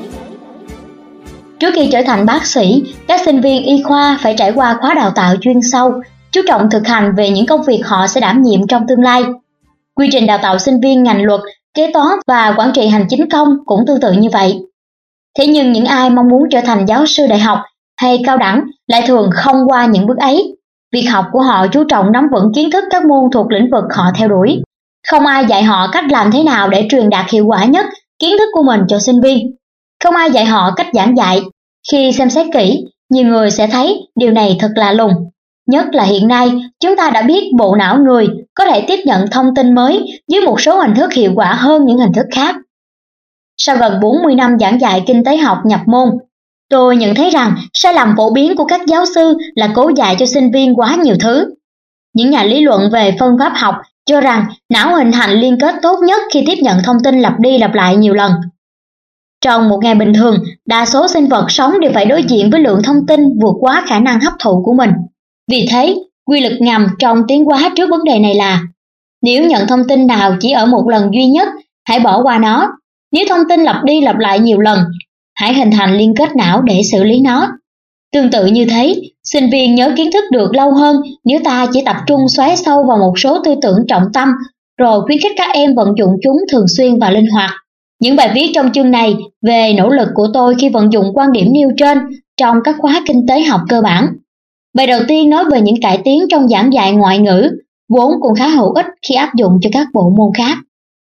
Trước khi trở thành bác sĩ, các sinh viên y khoa phải trải qua khóa đào tạo chuyên sâu, chú trọng thực hành về những công việc họ sẽ đảm nhiệm trong tương lai. Quy trình đào tạo sinh viên ngành luật, kế toán và quản trị hành chính công cũng tương tự như vậy. Thế nhưng những ai mong muốn trở thành giáo sư đại học hay cao đẳng lại thường không qua những bước ấy. Việc học của họ chú trọng nắm vững kiến thức các môn thuộc lĩnh vực họ theo đuổi. Không ai dạy họ cách làm thế nào để truyền đạt hiệu quả nhất kiến thức của mình cho sinh viên. Không ai dạy họ cách giảng dạy. Khi xem xét kỹ, nhiều người sẽ thấy điều này thật lạ lùng. Nhất là hiện nay, chúng ta đã biết bộ não người có thể tiếp nhận thông tin mới dưới một số hình thức hiệu quả hơn những hình thức khác. Sau gần 40 năm giảng dạy kinh tế học nhập môn, tôi nhận thấy rằng sai lầm phổ biến của các giáo sư là cố dạy cho sinh viên quá nhiều thứ. Những nhà lý luận về phân pháp học cho rằng não hình thành liên kết tốt nhất khi tiếp nhận thông tin lặp đi lặp lại nhiều lần. Trong một ngày bình thường, đa số sinh vật sống đều phải đối diện với lượng thông tin vượt quá khả năng hấp thụ của mình. Vì thế, quy luật ngầm trong tiến hóa trước vấn đề này là nếu nhận thông tin nào chỉ ở một lần duy nhất, hãy bỏ qua nó. Nếu thông tin lặp đi lặp lại nhiều lần, hãy hình thành liên kết não để xử lý nó. Tương tự như thế, sinh viên nhớ kiến thức được lâu hơn nếu ta chỉ tập trung xoáy sâu vào một số tư tưởng trọng tâm, rồi khuyến khích các em vận dụng chúng thường xuyên và linh hoạt. Những bài viết trong chương này về nỗ lực của tôi khi vận dụng quan điểm nêu trên trong các khóa kinh tế học cơ bản. Bài đầu tiên nói về những cải tiến trong giảng dạy ngoại ngữ, vốn cũng khá hữu ích khi áp dụng cho các bộ môn khác.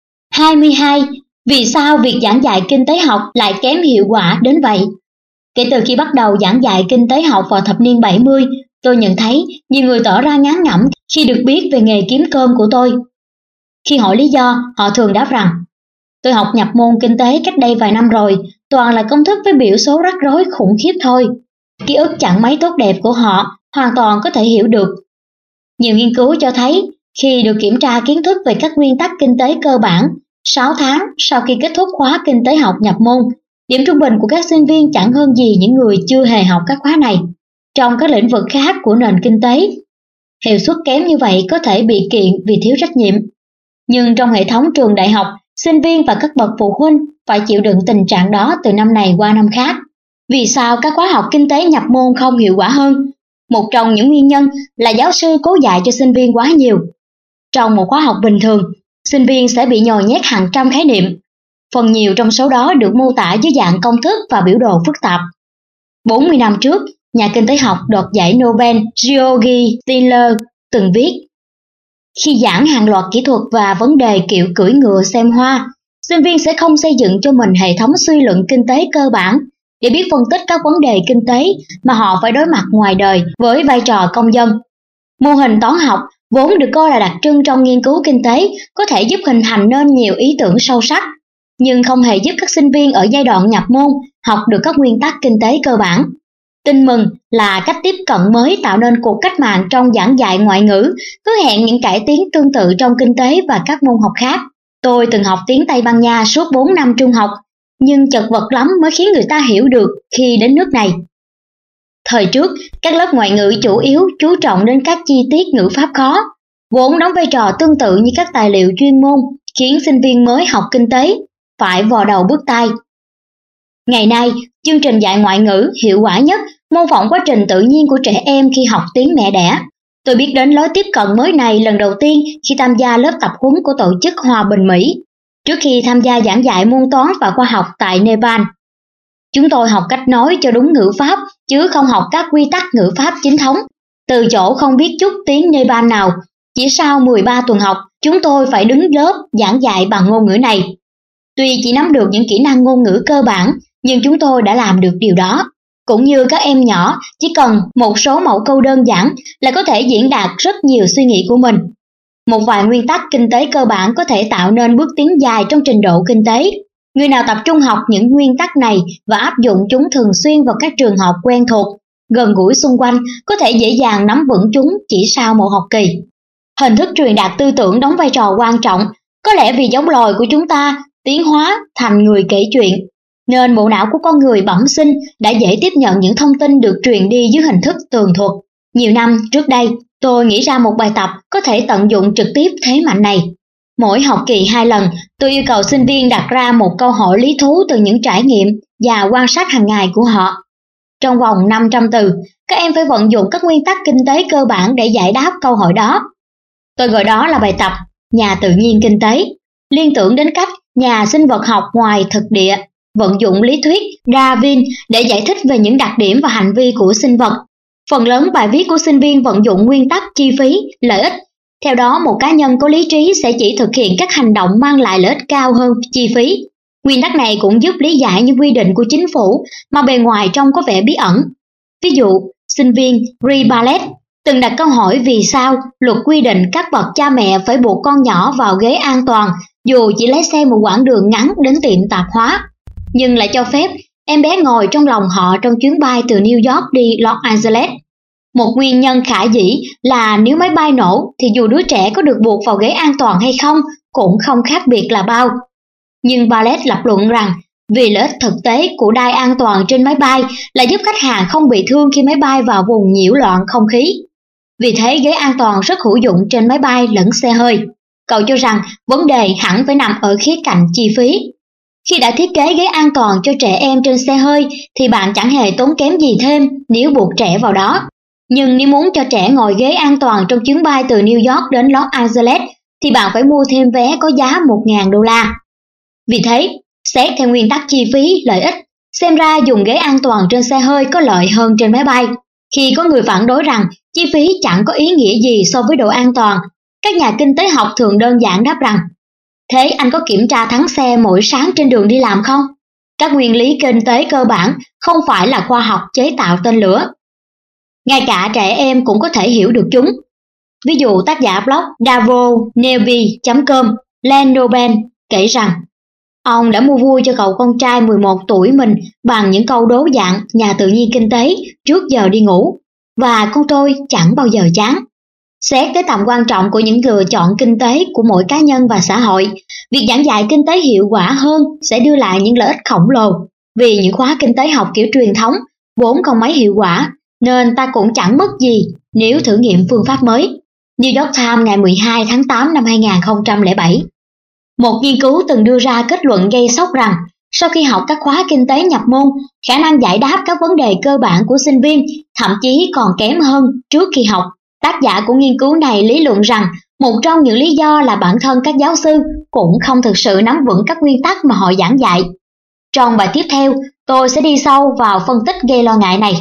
22. Vì sao việc giảng dạy kinh tế học lại kém hiệu quả đến vậy? Kể từ khi bắt đầu giảng dạy kinh tế học vào thập niên 70, tôi nhận thấy nhiều người tỏ ra ngán ngẩm khi được biết về nghề kiếm cơm của tôi. Khi hỏi lý do, họ thường đáp rằng tôi học nhập môn kinh tế cách đây vài năm rồi, toàn là công thức với biểu số rắc rối khủng khiếp thôi. Ký ức chẳng mấy tốt đẹp của họ hoàn toàn có thể hiểu được. Nhiều nghiên cứu cho thấy Khi được kiểm tra kiến thức về các nguyên tắc kinh tế cơ bản, 6 tháng sau khi kết thúc khóa kinh tế học nhập môn, điểm trung bình của các sinh viên chẳng hơn gì những người chưa hề học các khóa này. Trong các lĩnh vực khác của nền kinh tế, hiệu suất kém như vậy có thể bị kiện vì thiếu trách nhiệm. Nhưng trong hệ thống trường đại học, sinh viên và các bậc phụ huynh phải chịu đựng tình trạng đó từ năm này qua năm khác. Vì sao các khóa học kinh tế nhập môn không hiệu quả hơn? Một trong những nguyên nhân là giáo sư cố dạy cho sinh viên quá nhiều. Trong một khóa học bình thường, sinh viên sẽ bị nhồi nhét hàng trăm khái niệm. Phần nhiều trong số đó được mô tả dưới dạng công thức và biểu đồ phức tạp. 40 năm trước, nhà kinh tế học đoạt giải Nobel George Stigler từng viết: khi giảng hàng loạt kỹ thuật và vấn đề kiểu cưỡi ngựa xem hoa, sinh viên sẽ không xây dựng cho mình hệ thống suy luận kinh tế cơ bản để biết phân tích các vấn đề kinh tế mà họ phải đối mặt ngoài đời với vai trò công dân. Mô hình toán học vốn được coi là đặc trưng trong nghiên cứu kinh tế có thể giúp hình thành nên nhiều ý tưởng sâu sắc, nhưng không hề giúp các sinh viên ở giai đoạn nhập môn học được các nguyên tắc kinh tế cơ bản. Tin mừng là cách tiếp cận mới tạo nên cuộc cách mạng trong giảng dạy ngoại ngữ, hứa hẹn những cải tiến tương tự trong kinh tế và các môn học khác. Tôi từng học tiếng Tây Ban Nha suốt 4 năm trung học, nhưng chật vật lắm mới khiến người ta hiểu được khi đến nước này. Thời trước, các lớp ngoại ngữ chủ yếu chú trọng đến các chi tiết ngữ pháp khó, vốn đóng vai trò tương tự như các tài liệu chuyên môn, khiến sinh viên mới học kinh tế phải vò đầu bứt tai. Ngày nay, chương trình dạy ngoại ngữ hiệu quả nhất mô phỏng quá trình tự nhiên của trẻ em khi học tiếng mẹ đẻ. Tôi biết đến lối tiếp cận mới này lần đầu tiên khi tham gia lớp tập huấn của tổ chức Hòa bình Mỹ, trước khi tham gia giảng dạy môn toán và khoa học tại Nepal. Chúng tôi học cách nói cho đúng ngữ pháp, chứ không học các quy tắc ngữ pháp chính thống. Từ chỗ không biết chút tiếng Nepal nào, chỉ sau 13 tuần học, chúng tôi phải đứng lớp giảng dạy bằng ngôn ngữ này. Tuy chỉ nắm được những kỹ năng ngôn ngữ cơ bản, nhưng chúng tôi đã làm được điều đó. Cũng như các em nhỏ, chỉ cần một số mẫu câu đơn giản là có thể diễn đạt rất nhiều suy nghĩ của mình. Một vài nguyên tắc kinh tế cơ bản có thể tạo nên bước tiến dài trong trình độ kinh tế. Người nào tập trung học những nguyên tắc này và áp dụng chúng thường xuyên vào các trường học quen thuộc, gần gũi xung quanh, có thể dễ dàng nắm vững chúng chỉ sau một học kỳ. Hình thức truyền đạt tư tưởng đóng vai trò quan trọng, có lẽ vì giống loài của chúng ta tiến hóa thành người kể chuyện, nên bộ não của con người bẩm sinh đã dễ tiếp nhận những thông tin được truyền đi dưới hình thức tường thuật. Nhiều năm trước đây, tôi nghĩ ra một bài tập có thể tận dụng trực tiếp thế mạnh này. Mỗi học kỳ 2 lần, tôi yêu cầu sinh viên đặt ra một câu hỏi lý thú từ những trải nghiệm và quan sát hàng ngày của họ. Trong vòng 500 từ, các em phải vận dụng các nguyên tắc kinh tế cơ bản để giải đáp câu hỏi đó. Tôi gọi đó là bài tập nhà tự nhiên kinh tế, liên tưởng đến cách nhà sinh vật học ngoài thực địa vận dụng lý thuyết Darwin để giải thích về những đặc điểm và hành vi của sinh vật. Phần lớn bài viết của sinh viên vận dụng nguyên tắc chi phí, lợi ích. Theo đó, một cá nhân có lý trí sẽ chỉ thực hiện các hành động mang lại lợi ích cao hơn chi phí. Nguyên tắc này cũng giúp lý giải những quy định của chính phủ mà bề ngoài trông có vẻ bí ẩn. Ví dụ, sinh viên Ri Ballet từng đặt câu hỏi vì sao luật quy định các bậc cha mẹ phải buộc con nhỏ vào ghế an toàn dù chỉ lái xe một quãng đường ngắn đến tiệm tạp hóa, nhưng lại cho phép em bé ngồi trong lòng họ trong chuyến bay từ New York đi Los Angeles. Một nguyên nhân khả dĩ là nếu máy bay nổ thì dù đứa trẻ có được buộc vào ghế an toàn hay không cũng không khác biệt là bao. Nhưng Ballet lập luận rằng vì lợi ích thực tế của đai an toàn trên máy bay là giúp khách hàng không bị thương khi máy bay vào vùng nhiễu loạn không khí. Vì thế ghế an toàn rất hữu dụng trên máy bay lẫn xe hơi. Cậu cho rằng vấn đề hẳn phải nằm ở khía cạnh chi phí. Khi đã thiết kế ghế an toàn cho trẻ em trên xe hơi thì bạn chẳng hề tốn kém gì thêm nếu buộc trẻ vào đó. Nhưng nếu muốn cho trẻ ngồi ghế an toàn trong chuyến bay từ New York đến Los Angeles thì bạn phải mua thêm vé có giá $1.000. Vì thế, xét theo nguyên tắc chi phí, lợi ích, xem ra dùng ghế an toàn trên xe hơi có lợi hơn trên máy bay. Khi có người phản đối rằng chi phí chẳng có ý nghĩa gì so với độ an toàn, các nhà kinh tế học thường đơn giản đáp rằng: thế anh có kiểm tra thắng xe mỗi sáng trên đường đi làm không? Các nguyên lý kinh tế cơ bản không phải là khoa học chế tạo tên lửa. Ngay cả trẻ em cũng có thể hiểu được chúng. Ví dụ tác giả blog DavoNevi.com Len Nobel kể rằng ông đã mua vui cho cậu con trai 11 tuổi mình bằng những câu đố dạng nhà tự nhiên kinh tế trước giờ đi ngủ, và con tôi chẳng bao giờ chán. Xét tới tầm quan trọng của những lựa chọn kinh tế của mỗi cá nhân và xã hội, việc giảng dạy kinh tế hiệu quả hơn sẽ đưa lại những lợi ích khổng lồ, vì những khóa kinh tế học kiểu truyền thống vốn không mấy hiệu quả, nên ta cũng chẳng mất gì nếu thử nghiệm phương pháp mới. New York Times ngày 12 tháng 8 năm 2007. Một nghiên cứu từng đưa ra kết luận gây sốc rằng sau khi học các khóa kinh tế nhập môn, khả năng giải đáp các vấn đề cơ bản của sinh viên thậm chí còn kém hơn trước khi học. Tác giả của nghiên cứu này lý luận rằng một trong những lý do là bản thân các giáo sư cũng không thực sự nắm vững các nguyên tắc mà họ giảng dạy. Trong bài tiếp theo, tôi sẽ đi sâu vào phân tích gây lo ngại này.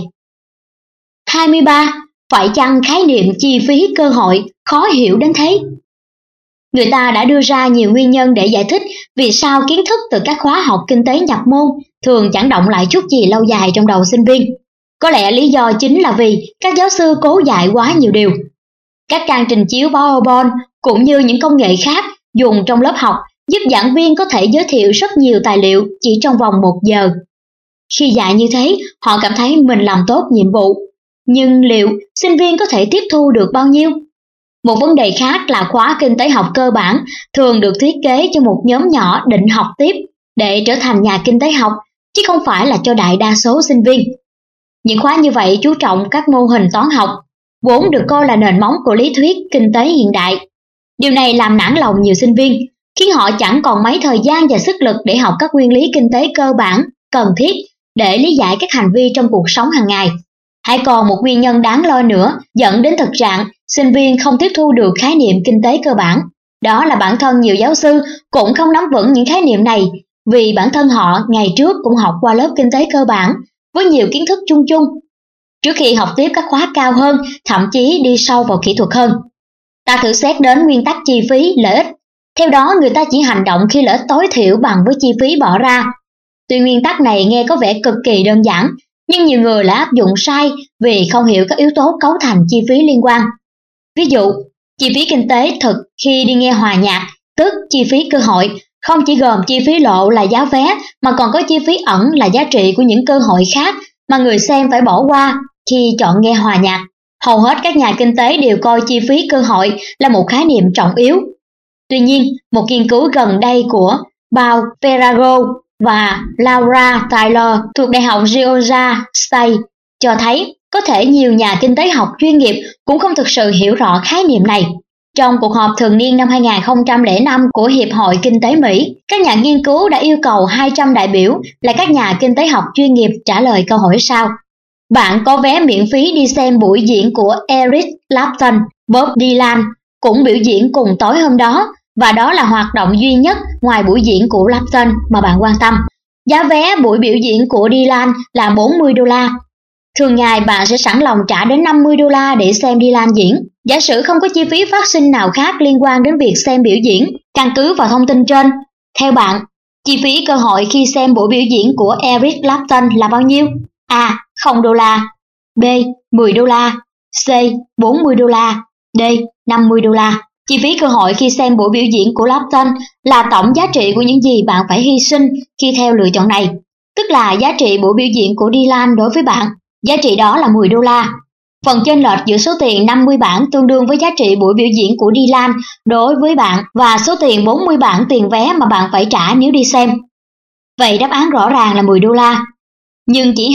23. Phải chăng khái niệm chi phí cơ hội khó hiểu đến thế? Người ta đã đưa ra nhiều nguyên nhân để giải thích vì sao kiến thức từ các khóa học kinh tế nhập môn thường chẳng động lại chút gì lâu dài trong đầu sinh viên. Có lẽ lý do chính là vì các giáo sư cố dạy quá nhiều điều. Các trang trình chiếu PowerPoint cũng như những công nghệ khác dùng trong lớp học giúp giảng viên có thể giới thiệu rất nhiều tài liệu chỉ trong vòng 1 giờ. Khi dạy như thế, họ cảm thấy mình làm tốt nhiệm vụ. Nhưng liệu sinh viên có thể tiếp thu được bao nhiêu? Một vấn đề khác là khóa kinh tế học cơ bản thường được thiết kế cho một nhóm nhỏ định học tiếp để trở thành nhà kinh tế học, chứ không phải là cho đại đa số sinh viên. Những khóa như vậy chú trọng các mô hình toán học, vốn được coi là nền móng của lý thuyết kinh tế hiện đại. Điều này làm nản lòng nhiều sinh viên, khiến họ chẳng còn mấy thời gian và sức lực để học các nguyên lý kinh tế cơ bản cần thiết để lý giải các hành vi trong cuộc sống hàng ngày. Hãy còn một nguyên nhân đáng lo nữa dẫn đến thực trạng sinh viên không tiếp thu được khái niệm kinh tế cơ bản. Đó là bản thân nhiều giáo sư cũng không nắm vững những khái niệm này, vì bản thân họ ngày trước cũng học qua lớp kinh tế cơ bản với nhiều kiến thức chung chung, trước khi học tiếp các khóa cao hơn, thậm chí đi sâu vào kỹ thuật hơn. Ta thử xét đến nguyên tắc chi phí lợi ích. Theo đó, người ta chỉ hành động khi lợi ích tối thiểu bằng với chi phí bỏ ra. Tuy nguyên tắc này nghe có vẻ cực kỳ đơn giản, nhưng nhiều người lại áp dụng sai vì không hiểu các yếu tố cấu thành chi phí liên quan. Ví dụ, chi phí kinh tế thực khi đi nghe hòa nhạc, tức chi phí cơ hội, không chỉ gồm chi phí lộ là giá vé mà còn có chi phí ẩn là giá trị của những cơ hội khác mà người xem phải bỏ qua khi chọn nghe hòa nhạc. Hầu hết các nhà kinh tế đều coi chi phí cơ hội là một khái niệm trọng yếu. Tuy nhiên, một nghiên cứu gần đây của Paul Ferraro và Laura Taylor thuộc Đại học Georgia State cho thấy có thể nhiều nhà kinh tế học chuyên nghiệp cũng không thực sự hiểu rõ khái niệm này. Trong cuộc họp thường niên năm 2005 của Hiệp hội Kinh tế Mỹ, các nhà nghiên cứu đã yêu cầu 200 đại biểu là các nhà kinh tế học chuyên nghiệp trả lời câu hỏi sau. Bạn có vé miễn phí đi xem buổi diễn của Eric Clapton, Bob Dylan cũng biểu diễn cùng tối hôm đó, và đó là hoạt động duy nhất ngoài buổi diễn của Clapton mà bạn quan tâm. Giá vé buổi biểu diễn của Dylan là $40. Thường ngày bạn sẽ sẵn lòng trả đến $50 để xem Dylan diễn. Giả sử không có chi phí phát sinh nào khác liên quan đến việc xem biểu diễn, căn cứ vào thông tin trên, theo bạn, chi phí cơ hội khi xem buổi biểu diễn của Eric Clapton là bao nhiêu? A. $0, B. $10, C. $40, D. $50. Chi phí cơ hội khi xem buổi biểu diễn của Clapton là tổng giá trị của những gì bạn phải hy sinh khi theo lựa chọn này, tức là giá trị buổi biểu diễn của Dylan đối với bạn. Giá trị đó là $10. Phần chênh lệch giữa số tiền 50 bảng tương đương với giá trị buổi biểu diễn của Dylan đối với bạn và số tiền 40 bảng tiền vé mà bạn phải trả nếu đi xem. Vậy đáp án rõ ràng là $10. Nhưng chỉ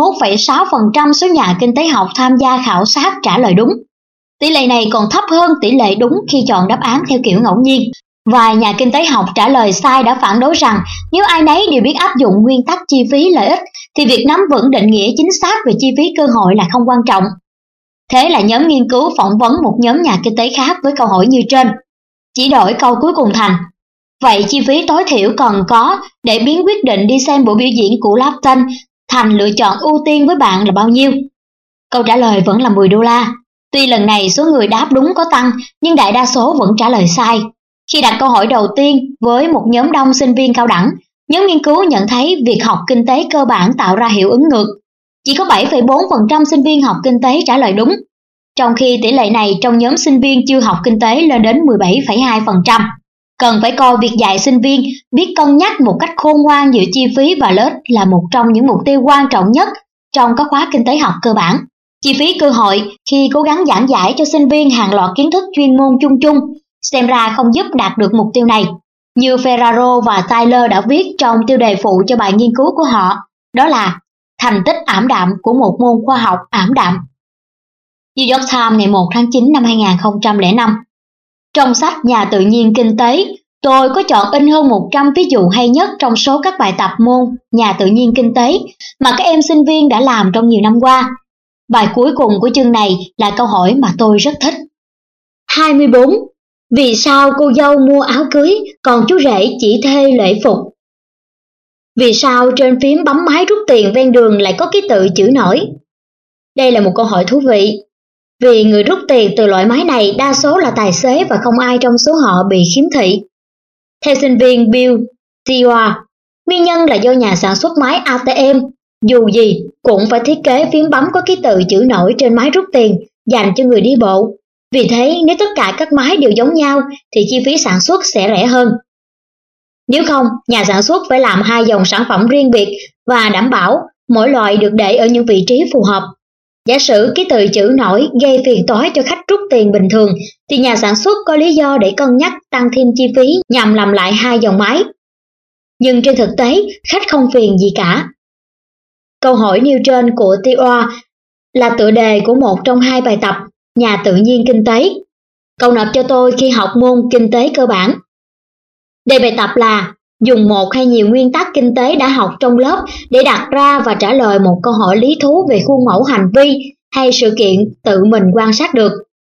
21,6% số nhà kinh tế học tham gia khảo sát trả lời đúng. Tỷ lệ này còn thấp hơn tỷ lệ đúng khi chọn đáp án theo kiểu ngẫu nhiên. Vài nhà kinh tế học trả lời sai đã phản đối rằng nếu ai nấy đều biết áp dụng nguyên tắc chi phí lợi ích thì việc nắm vững định nghĩa chính xác về chi phí cơ hội là không quan trọng. Thế là nhóm nghiên cứu phỏng vấn một nhóm nhà kinh tế khác với câu hỏi như trên. Chỉ đổi câu cuối cùng thành: vậy chi phí tối thiểu cần có để biến quyết định đi xem buổi biểu diễn của Clapton thành lựa chọn ưu tiên với bạn là bao nhiêu? Câu trả lời vẫn là $10. Tuy lần này số người đáp đúng có tăng, nhưng đại đa số vẫn trả lời sai. Khi đặt câu hỏi đầu tiên với một nhóm đông sinh viên cao đẳng, nhóm nghiên cứu nhận thấy việc học kinh tế cơ bản tạo ra hiệu ứng ngược. Chỉ có 7,4% sinh viên học kinh tế trả lời đúng, trong khi tỷ lệ này trong nhóm sinh viên chưa học kinh tế lên đến 17,2%. Cần phải coi việc dạy sinh viên biết cân nhắc một cách khôn ngoan giữa chi phí và lợi ích là một trong những mục tiêu quan trọng nhất trong các khóa kinh tế học cơ bản. Chi phí cơ hội khi cố gắng giảng giải cho sinh viên hàng loạt kiến thức chuyên môn chung chung xem ra không giúp đạt được mục tiêu này. Như Ferraro và Tyler đã viết trong tiêu đề phụ cho bài nghiên cứu của họ, đó là thành tích ảm đạm của một môn khoa học ảm đạm. New York Times ngày 1 tháng 9 năm 2005. Trong sách Nhà tự nhiên kinh tế, tôi có chọn in hơn 100 ví dụ hay nhất trong số các bài tập môn Nhà tự nhiên kinh tế mà các em sinh viên đã làm trong nhiều năm qua. Bài cuối cùng của chương này là câu hỏi mà tôi rất thích. 24. Vì sao cô dâu mua áo cưới còn chú rể chỉ thê lễ phục? Vì sao trên phím bấm máy rút tiền ven đường lại có ký tự chữ nổi? Đây là một câu hỏi thú vị. Vì người rút tiền từ loại máy này đa số là tài xế và không ai trong số họ bị khiếm thị. Theo sinh viên Bill Stewart, nguyên nhân là do nhà sản xuất máy ATM dù gì cũng phải thiết kế phím bấm có ký tự chữ nổi trên máy rút tiền dành cho người đi bộ. Vì thế nếu tất cả các máy đều giống nhau thì chi phí sản xuất sẽ rẻ hơn. Nếu không, nhà sản xuất phải làm 2 dòng sản phẩm riêng biệt và đảm bảo mỗi loại được để ở những vị trí phù hợp. Giả sử ký tự chữ nổi gây phiền toái cho khách rút tiền bình thường thì nhà sản xuất có lý do để cân nhắc tăng thêm chi phí nhằm làm lại 2 dòng máy. Nhưng trên thực tế, khách không phiền gì cả. Câu hỏi nêu trên của Stewart là tựa đề của một trong 2 bài tập Nhà tự nhiên kinh tế. Cậu nộp cho tôi khi học môn kinh tế cơ bản. Đề bài tập là dùng một hay nhiều nguyên tắc kinh tế đã học trong lớp để đặt ra và trả lời một câu hỏi lý thú về khuôn mẫu hành vi hay sự kiện tự mình quan sát được.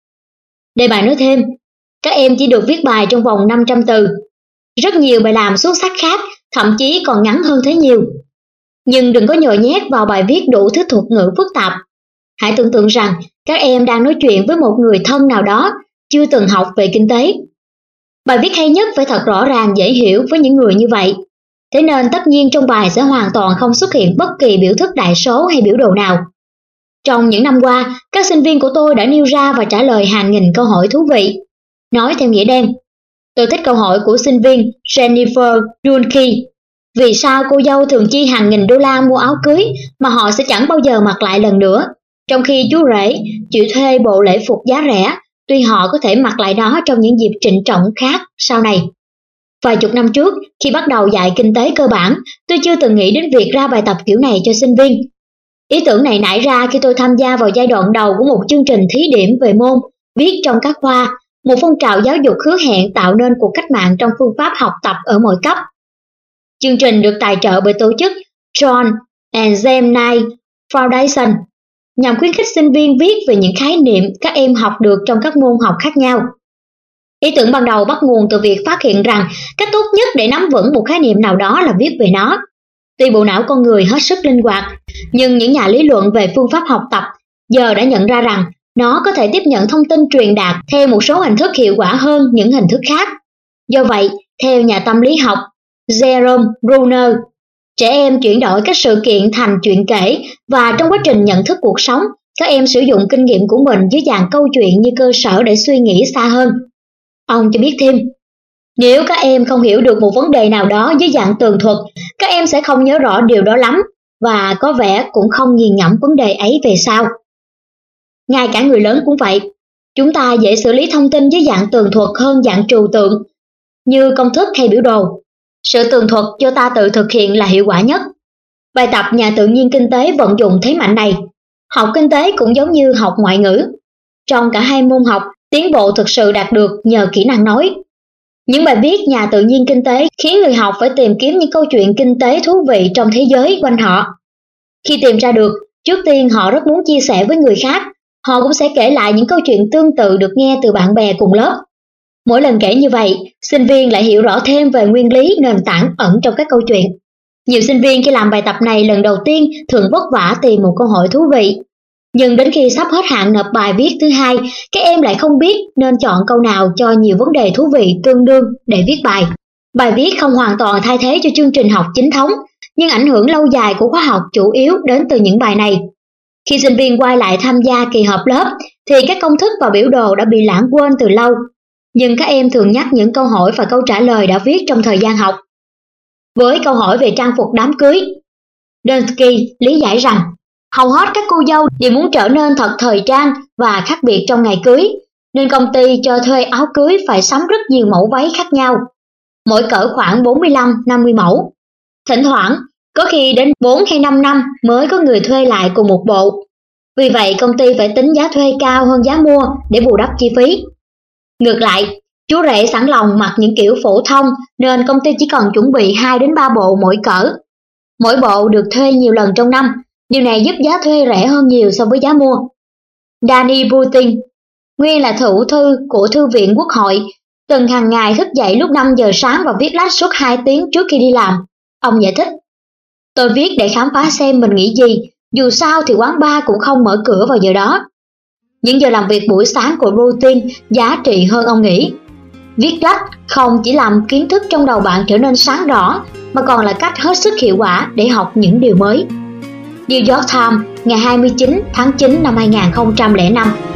Đề bài nói thêm, các em chỉ được viết bài trong vòng 500 từ. Rất nhiều bài làm xuất sắc khác, thậm chí còn ngắn hơn thế nhiều. Nhưng đừng có nhồi nhét vào bài viết đủ thứ thuật ngữ phức tạp. Hãy tưởng tượng rằng các em đang nói chuyện với một người thân nào đó chưa từng học về kinh tế. Bài viết hay nhất phải thật rõ ràng dễ hiểu với những người như vậy. Thế nên tất nhiên trong bài sẽ hoàn toàn không xuất hiện bất kỳ biểu thức đại số hay biểu đồ nào. Trong những năm qua, các sinh viên của tôi đã nêu ra và trả lời hàng nghìn câu hỏi thú vị. Nói theo nghĩa đen, tôi thích câu hỏi của sinh viên Jennifer Dunke. Vì sao cô dâu thường chi hàng nghìn đô la mua áo cưới mà họ sẽ chẳng bao giờ mặc lại lần nữa, trong khi chú rể chịu thuê bộ lễ phục giá rẻ, tuy họ có thể mặc lại nó trong những dịp trịnh trọng khác sau này. Vài chục năm trước, khi bắt đầu dạy kinh tế cơ bản, tôi chưa từng nghĩ đến việc ra bài tập kiểu này cho sinh viên. Ý tưởng này nảy ra khi tôi tham gia vào giai đoạn đầu của một chương trình thí điểm về môn viết trong các khoa, một phong trào giáo dục hứa hẹn tạo nên cuộc cách mạng trong phương pháp học tập ở mọi cấp. Chương trình được tài trợ bởi tổ chức John and James Knight Foundation nhằm khuyến khích sinh viên viết về những khái niệm các em học được trong các môn học khác nhau. Ý tưởng ban đầu bắt nguồn từ việc phát hiện rằng cách tốt nhất để nắm vững một khái niệm nào đó là viết về nó. Tuy bộ não con người hết sức linh hoạt, nhưng những nhà lý luận về phương pháp học tập giờ đã nhận ra rằng nó có thể tiếp nhận thông tin truyền đạt theo một số hình thức hiệu quả hơn những hình thức khác. Do vậy, theo nhà tâm lý học Jerome Bruner, trẻ em chuyển đổi các sự kiện thành chuyện kể và trong quá trình nhận thức cuộc sống, các em sử dụng kinh nghiệm của mình dưới dạng câu chuyện như cơ sở để suy nghĩ xa hơn. Ông cho biết thêm, nếu các em không hiểu được một vấn đề nào đó dưới dạng tường thuật, các em sẽ không nhớ rõ điều đó lắm và có vẻ cũng không nghiền ngẫm vấn đề ấy về sau. Ngay cả người lớn cũng vậy, chúng ta dễ xử lý thông tin dưới dạng tường thuật hơn dạng trừu tượng, như công thức hay biểu đồ. Sự tường thuật cho ta tự thực hiện là hiệu quả nhất. Bài tập Nhà tự nhiên kinh tế vận dụng thế mạnh này. Học kinh tế cũng giống như học ngoại ngữ. Trong cả 2 môn học, tiến bộ thực sự đạt được nhờ kỹ năng nói. Những bài viết Nhà tự nhiên kinh tế khiến người học phải tìm kiếm những câu chuyện kinh tế thú vị trong thế giới quanh họ. Khi tìm ra được, trước tiên họ rất muốn chia sẻ với người khác. Họ cũng sẽ kể lại những câu chuyện tương tự được nghe từ bạn bè cùng lớp. Mỗi lần kể như vậy, sinh viên lại hiểu rõ thêm về nguyên lý nền tảng ẩn trong các câu chuyện. Nhiều sinh viên khi làm bài tập này lần đầu tiên thường vất vả tìm một câu hỏi thú vị. Nhưng đến khi sắp hết hạn nộp bài viết thứ 2, các em lại không biết nên chọn câu nào cho nhiều vấn đề thú vị tương đương để viết bài. Bài viết không hoàn toàn thay thế cho chương trình học chính thống, nhưng ảnh hưởng lâu dài của khóa học chủ yếu đến từ những bài này. Khi sinh viên quay lại tham gia kỳ họp lớp, thì các công thức và biểu đồ đã bị lãng quên từ lâu. Nhưng các em thường nhắc những câu hỏi và câu trả lời đã viết trong thời gian học. Với câu hỏi về trang phục đám cưới, Dunsky lý giải rằng Hầu hết các cô dâu đều muốn trở nên thật thời trang và khác biệt trong ngày cưới, nên công ty cho thuê áo cưới phải sắm rất nhiều mẫu váy khác nhau, mỗi cỡ khoảng 45-50 mẫu. Thỉnh thoảng, có khi đến 4 hay 5 năm mới có người thuê lại cùng một bộ. Vì vậy công ty phải tính giá thuê cao hơn giá mua để bù đắp chi phí. Ngược lại, chú rể sẵn lòng mặc những kiểu phổ thông nên công ty chỉ cần chuẩn bị 2 đến 3 bộ mỗi cỡ. Mỗi bộ được thuê nhiều lần trong năm, điều này giúp giá thuê rẻ hơn nhiều so với giá mua. Danny Putin, nguyên là thủ thư của Thư viện Quốc hội, từng hàng ngày thức dậy lúc 5 giờ sáng và viết lách suốt 2 tiếng trước khi đi làm. Ông giải thích: "Tôi viết để khám phá xem mình nghĩ gì, dù sao thì quán bar cũng không mở cửa vào giờ đó." Những giờ làm việc buổi sáng của Putin giá trị hơn ông nghĩ. Viết lách không chỉ làm kiến thức trong đầu bạn trở nên sáng rõ, mà còn là cách hết sức hiệu quả để học những điều mới. New York Times, ngày 29 tháng 9 năm 2005.